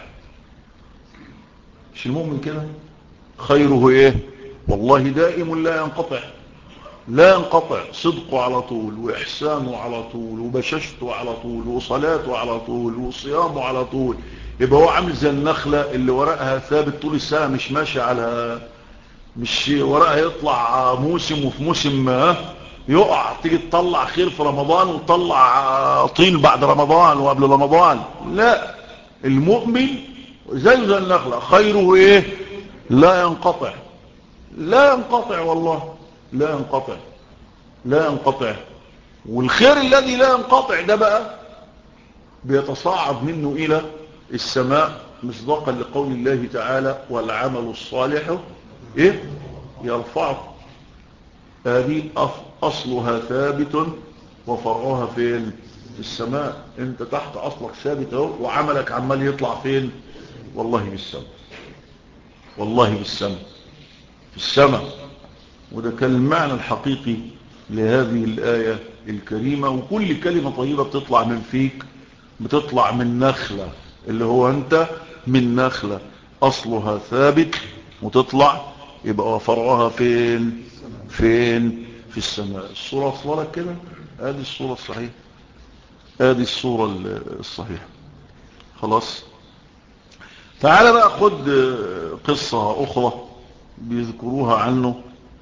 مش المؤمن كده خيره ايه؟ والله دائم لا ينقطع، لا ينقطع. صدقه على طول، وإحسانه على طول، وبشاشته على طول، وصلاته على طول، وصيامه على طول. يبقى هو عامل زي النخلة اللي ورقها ثابت طول السنة، مش ماشي على، مش ورقها يطلع موسم وفي موسم يقع، تيجي تطلع خير في رمضان وتطلع طين بعد رمضان وقبل رمضان. لا، المؤمن زي النخلة خيره ايه؟ لا ينقطع، لا ينقطع، والله لا ينقطع، لا ينقطع. والخير الذي لا ينقطع ده بقى بيتصاعد منه إلى السماء، مصداقا لقول الله تعالى والعمل الصالح إيه؟ يرفعه. هذه أصلها ثابت وفرعها فين؟ في السماء. انت تحت أصلك ثابت اهو، وعملك عمال يطلع فين؟ والله بالسماء، والله بالسماء، في السماء. وده كان المعنى الحقيقي لهذه الآية الكريمة. وكل كلمة طيبة بتطلع من فيك بتطلع من نخلة، اللي هو أنت من نخلة أصلها ثابت وتطلع، يبقى فرعها فين؟ فين؟ في السماء. الصورة أصلها كده. هذه الصورة الصحيحة، هذه الصورة الصحيحة. خلاص. تعال بقى خد قصة أخرى بيذكروها عنه.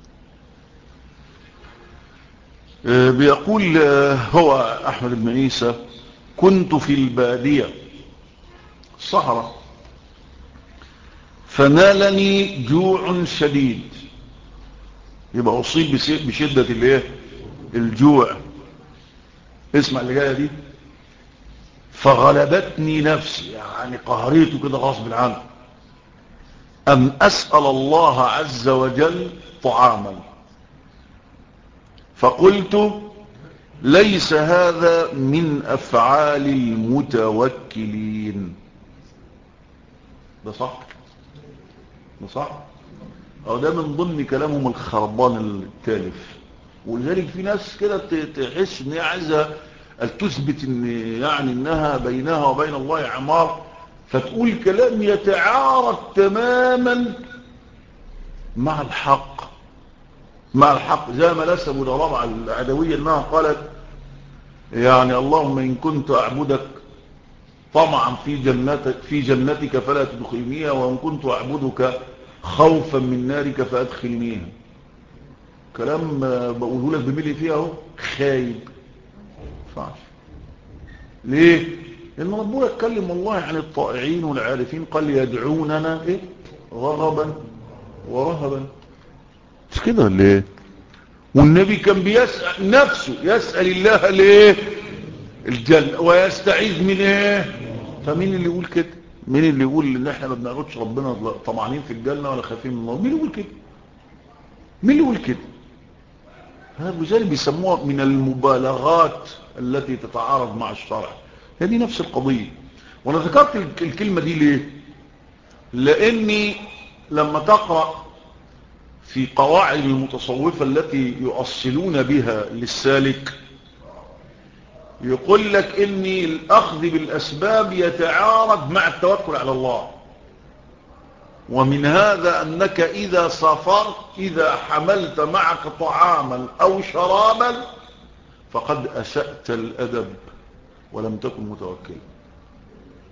بيقول هو أحمد بن عيسى: كنت في البادية الصحراء فنالني جوع شديد. يبقى أصيب بشدة الايه؟ الجوع. اسمع اللي جايه دي: فغلبتني نفسي، يعني قهريته كده غصب عنه، أن أسأل الله عز وجل طعاما، فقلت ليس هذا من أفعال المتوكلين. ده صح؟ ده صح؟ أو ده من ضمن كلامهم الخربان التالف. ولذلك في ناس كده تحس ان هي عايزة تثبت ان يعني انها بينها وبين الله عمار، فتقول كلام يتعارض تماما مع الحق، مع الحق. زي ما نسبوا لربع العدوية انها قالت يعني اللهم إن كنت أعبدك طمعا في جنتك فلا تدخلنيها، وإن كنت أعبدك خوفا من نارك فأدخلنيها. كلام بقوله لك بملي فيها اهو، خايب فعش. ليه؟ لأن ربنا اتكلم والله عن الطائعين والعارفين، قال يدعوننا إيه؟ رغبا ورهبا. مش كده ليه؟ والنبي كان بيسأل نفسه، يسأل الله ليه الجنة ويستعيذ من ايه؟ فمين اللي يقول كده؟ مين اللي يقول ان احنا ما بنعبدش ربنا طمعانين في الجنة ولا خايفين من الله؟ مين اللي يقول كده؟ مين اللي يقول كده؟ هذا لذلك بيسموها من المبالغات التي تتعارض مع الشرع. هذه نفس القضية. وانا ذكرت الكلمة دي ليه؟ لاني لما تقرأ في قواعد المتصوفة التي يؤصلون بها للسالك، يقول لك ان الاخذ بالاسباب يتعارض مع التوكل على الله. ومن هذا انك اذا سافرت، اذا حملت معك طعاما او شرابا، فقد اسأت الادب ولم تكن متوكلا.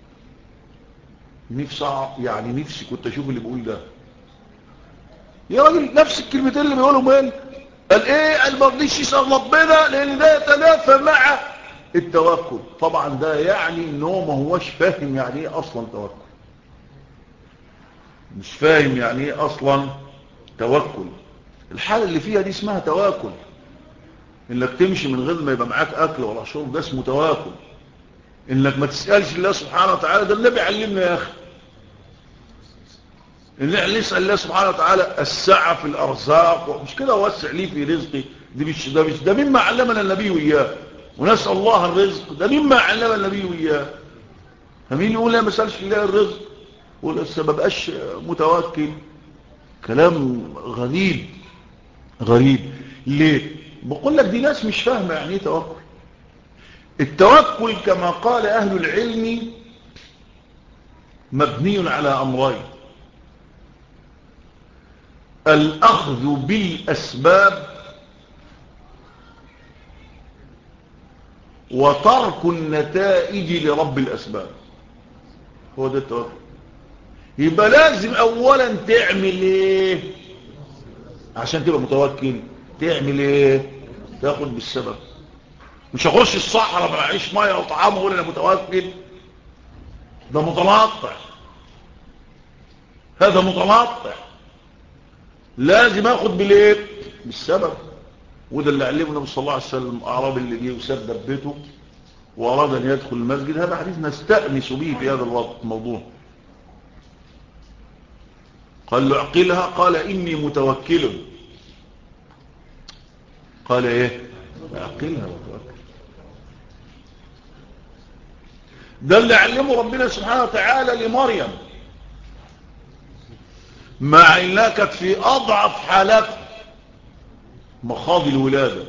يعني نفسي كنت اشوف اللي بيقول ده يا راجل. نفس الكلمتين اللي بيقولوا مالك قال ايه؟ قال ما رضيش يسأل ربنا لان ده يتنافى مع التوكل. طبعا ده يعني ان هو ما هوش فاهم يعني ايه اصلا توكل، مش فاهم يعني ايه اصلا توكل. الحالة اللي فيها دي اسمها توكل، انك تمشي من غير ما يبقى معاك اكل ولا شرب ده اسمه توكل. انك ما تسألش الله سبحانه وتعالى، ده النبي علمنا يا اخي ان احنا نسأل الله سبحانه وتعالى السعة في الارزاق، مش كده وسع لي في رزقي. ده مما علمنا النبي وإياه. ونسأل الله الرزق، ده مما علمنا النبي وإياه. فمين يقول لا ما سألش الله الرزق يقول لسه ما بقاش متوكل؟ كلام غريب غريب. ليه؟ بقول لك دي ناس مش فاهمة يعني ايه توكل. التوكل كما قال اهل العلم مبني على امرين: الاخذ بالاسباب وترك النتائج لرب الاسباب. هو ده التوكل. يبقى لازم اولا تعمل ايه عشان تبقى متوكل؟ تعمل ايه؟ تاخد بالسبب. مش هخش الصحراء ما معيش ميه وطعام واقول انا متوكل. ده متنطع، هذا متنطع. لازم اخد بالايه؟ بالسبب. وده اللي علمه النبي صلى الله عليه وسلم. الاعرابي اللي جه وساب دبته واراد ان يدخل المسجد، هذا حديث نستأنس به في هذا الموضوع. قال له اعقلها، قال اني متوكل. قال ايه؟ اعقلها وتوكل. ده اللي علمه ربنا سبحانه وتعالى لمريم، مع انها كانت في اضعف حالات مخاض الولاده،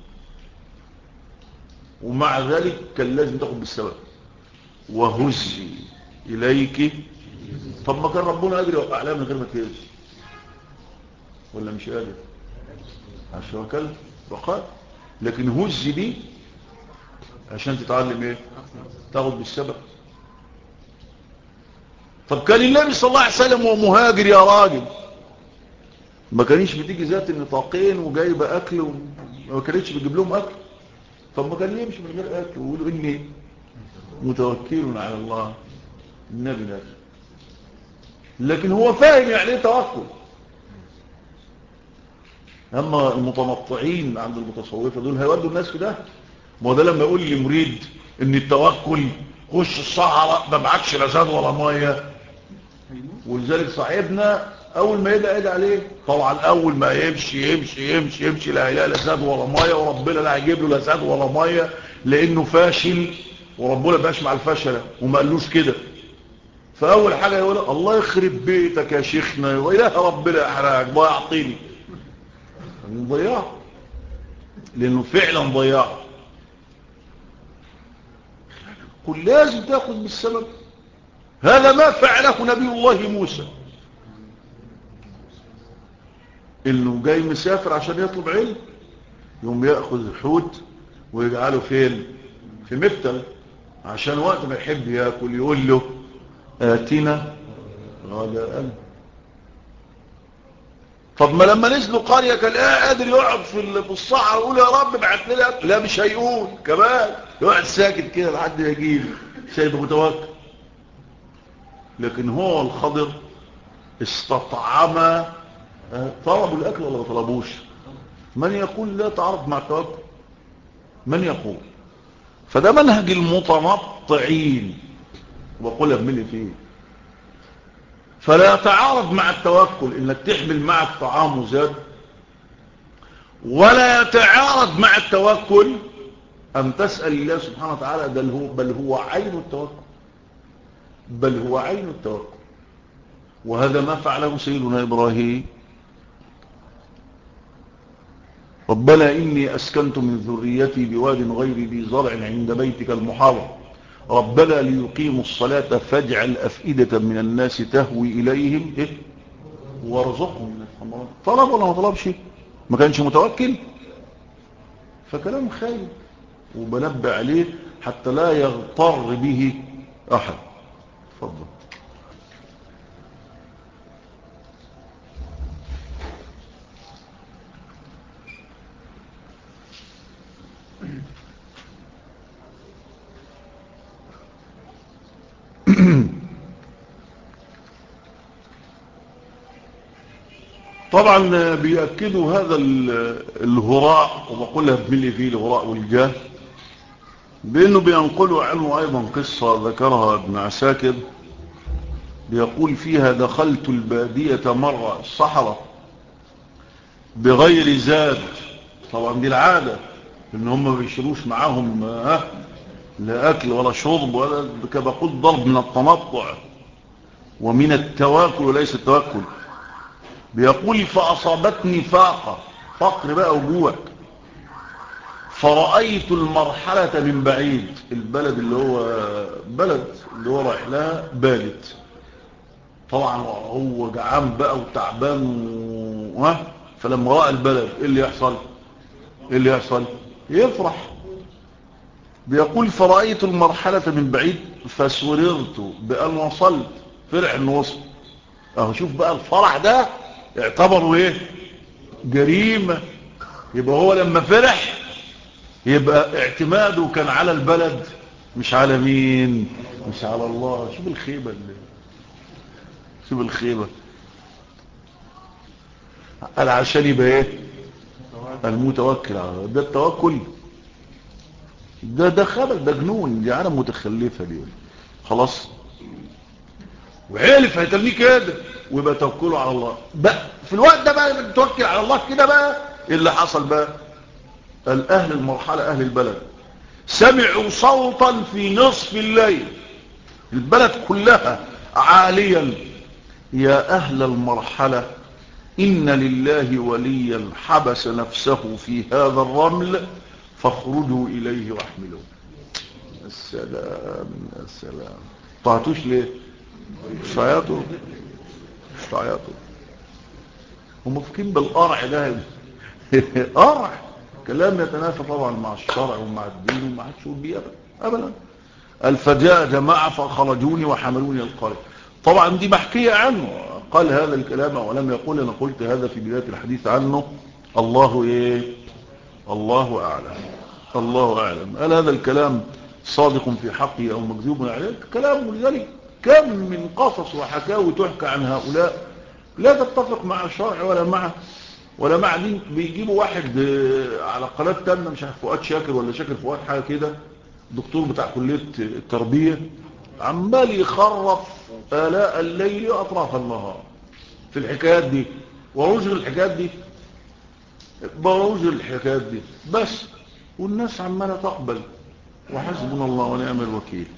ومع ذلك كان لازم تاخد بالسبب. وهزي اليك. طب ما كان ربنا قادر يوقع عليها من غير ما تهز، ولا مش قادر؟ عشان وكل وقال. لكن هزي دي عشان تتعلم ايه؟ تاخد بالسبب. طب كان النبي صلى الله عليه وسلم وهو مهاجر يا راجل ما كانش بتيجي ذات النطاقين وجايبه اكل وما كانتش بتجيب لهم اكل؟ طب ما كان يمشي من غير اكل ويقولوا اني متوكل على الله. النبي نفسه لكن هو فاهم يعني ايه توكل. اما المتنطعين عند المتصوفه دول هيودوا الناس في ده. ما هو ده لما يقول لي مريد ان التوكل خش الصحراء ما معكش لا زاد ولا ميه. ولذلك صاحبنا اول ما يدعي عليه طبعا اول ما يمشي لا اله لا زاد ولا ميه، وربنا لا هيجيب له لا زاد ولا ميه لانه فاشل، وربنا باش مع الفشله وما قالوش كده. فاول حاجه يقول الله يخرب بيتك يا شيخنا واله ربنا احرقك ضيعتني. ضياع لانه فعلا ضياع. قل لازم تاخذ بالسبب. هذا ما فعله نبي الله موسى، انه جاي مسافر عشان يطلب علم، يوم ياخذ الحوت ويجعله فين؟ في مبتل، عشان وقت ما يحب ياكل يقول له اتنا غداء. طب ما لما نزلوا قريه كان قادر يقعد في الصحراء ويقول يا رب ابعت لنا اكل؟ لا مش هيقول كمان، يقعد ساكت كده لحد ما يجيله. سيد متوكل. لكن هو الخضر استطعم. طلبوا الاكل ولا ما طلبوش؟ من يقول لا تعرض مع التوكل؟ من يقول؟ فده منهج المتنطعين وقلب مني فيه. فلا يتعارض مع التوكل انك تحمل معك طعام وزاد، ولا يتعارض مع التوكل ان تسأل الله سبحانه وتعالى. بل هو عين التوكل. بل هو عين التوكل. وهذا ما فعله سيدنا إبراهيم. ربنا إني أسكنت من ذريتي بواد غير ذي زرع عند بيتك المحرم ربنا ليقيموا الصلاة فاجعل أفئدة من الناس تهوي إليهم وارزقهم من الثمرات. طلب ولا ما طلبش؟ ما كانش متوكل. فكلام خير وبنبه عليه حتى لا يغتر به أحد. تفضل. طبعا بيأكدوا هذا الهراء، وبقولها بملي فيه الهراء والجاه، بأنه بينقلوا عنه أيضا قصة ذكرها ابن عساكر، بيقول فيها: دخلت البادية مرة الصحراء بغير زاد. طبعا دي العادة ان هم ما بيشيلوش معاهم لا اكل ولا شرب ولا، كما بقول ضرب من التنطع ومن التواكل وليس التوكل. بيقول: فاصابتني فاقة، فقر بقى وجوع، فرأيت المرحلة من بعيد. البلد اللي هو رايح لها بادت. طبعا هو جعان بقى وتعبان فلما رأى البلد ايه اللي يحصل؟ يفرح. بيقول: فرأيت المرحلة من بعيد فسررت بأن وصلت. فرح انه وصل. اهو شوف بقى الفرح ده اعتبره ايه؟ جريمة. يبقى هو لما فرح يبقى اعتماده كان على البلد مش على مين؟ مش على الله. شوف الخيبة. قال عشان يبقى ايه؟ المتوكل على الله. ده التوكل؟ ده خبل، ده جنون، دي عالم متخلفة دي. خلاص، وعيلف هيتلنيه كده ويبقى توكله على الله بقى. في الوقت ده بقى بتوكل على الله كده بقى. ايه اللي حصل بقى؟ الاهل المرحلة، اهل البلد، سمعوا صوتا في نصف الليل، البلد كلها عاليا: يا اهل المرحلة، ان لله وليا حبس نفسه في هذا الرمل، فاخرجوا اليه واحملوه. السلام السلام. طلعتوش ليه؟ مش عياطوا. هم فاكرين بالقرع ده قرع كلام يتنافى طبعا مع الشرع ومع الدين ومع حدش بيه ابدا. الفجاء جماعة فخرجوني وحملوني القرية. طبعا دي محكية عنه، قال هذا الكلام ولم يقول انا قلت هذا في بداية الحديث عنه. الله ايه؟ الله اعلم. الله اعلم. قال هذا الكلام صادق في حقه او مكذوب عليه كلام. ولذلك كم من قصص وحكاوي تحكى عن هؤلاء لا تتفق مع الشرع ولا مع دين. بيجيبوا واحد على قناة تامة، مش عارف فؤاد شاكر ولا شاكر فؤاد حاجة كده، دكتور بتاع كلية التربية، عمال يخرف آلاء الليل وأطراف النهار في الحكايات دي وروج الحكايات دي بس. والناس عمالة تقبل، وحسبنا الله ونعم الوكيل.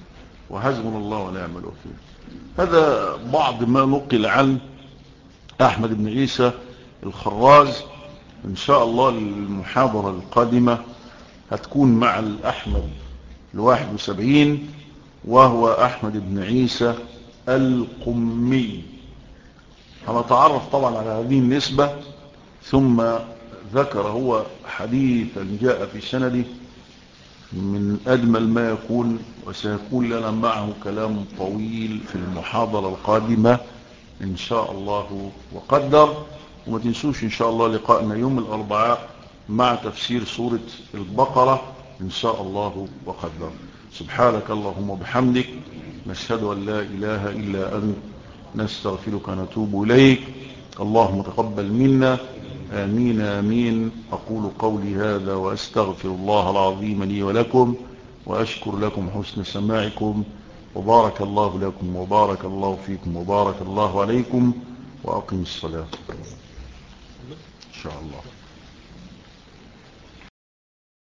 هذا بعض ما نقل عن أحمد بن عيسى الخراز. إن شاء الله المحاضرة القادمة هتكون مع الأحمد 71، وهو أحمد بن عيسى القمي. هنتعرف طبعا على هذه النسبة. ثم ذكر هو حديثا جاء في سنده من أجمل ما يكون، وسيكون لنا معه كلام طويل في المحاضرة القادمة إن شاء الله وقدر. وما تنسوش إن شاء الله لقاءنا يوم الأربعاء مع تفسير سورة البقرة إن شاء الله وقدر. سبحانك اللهم وبحمدك، نشهد أن لا إله إلا أنت، نستغفرك ونتوب إليك. اللهم تقبل منا، آمين آمين. أقول قولي هذا وأستغفر الله العظيم لي ولكم، وأشكر لكم حسن سماعكم، وبارك الله لكم وبارك الله فيكم وبارك الله عليكم. وأقم الصلاة إن شاء الله.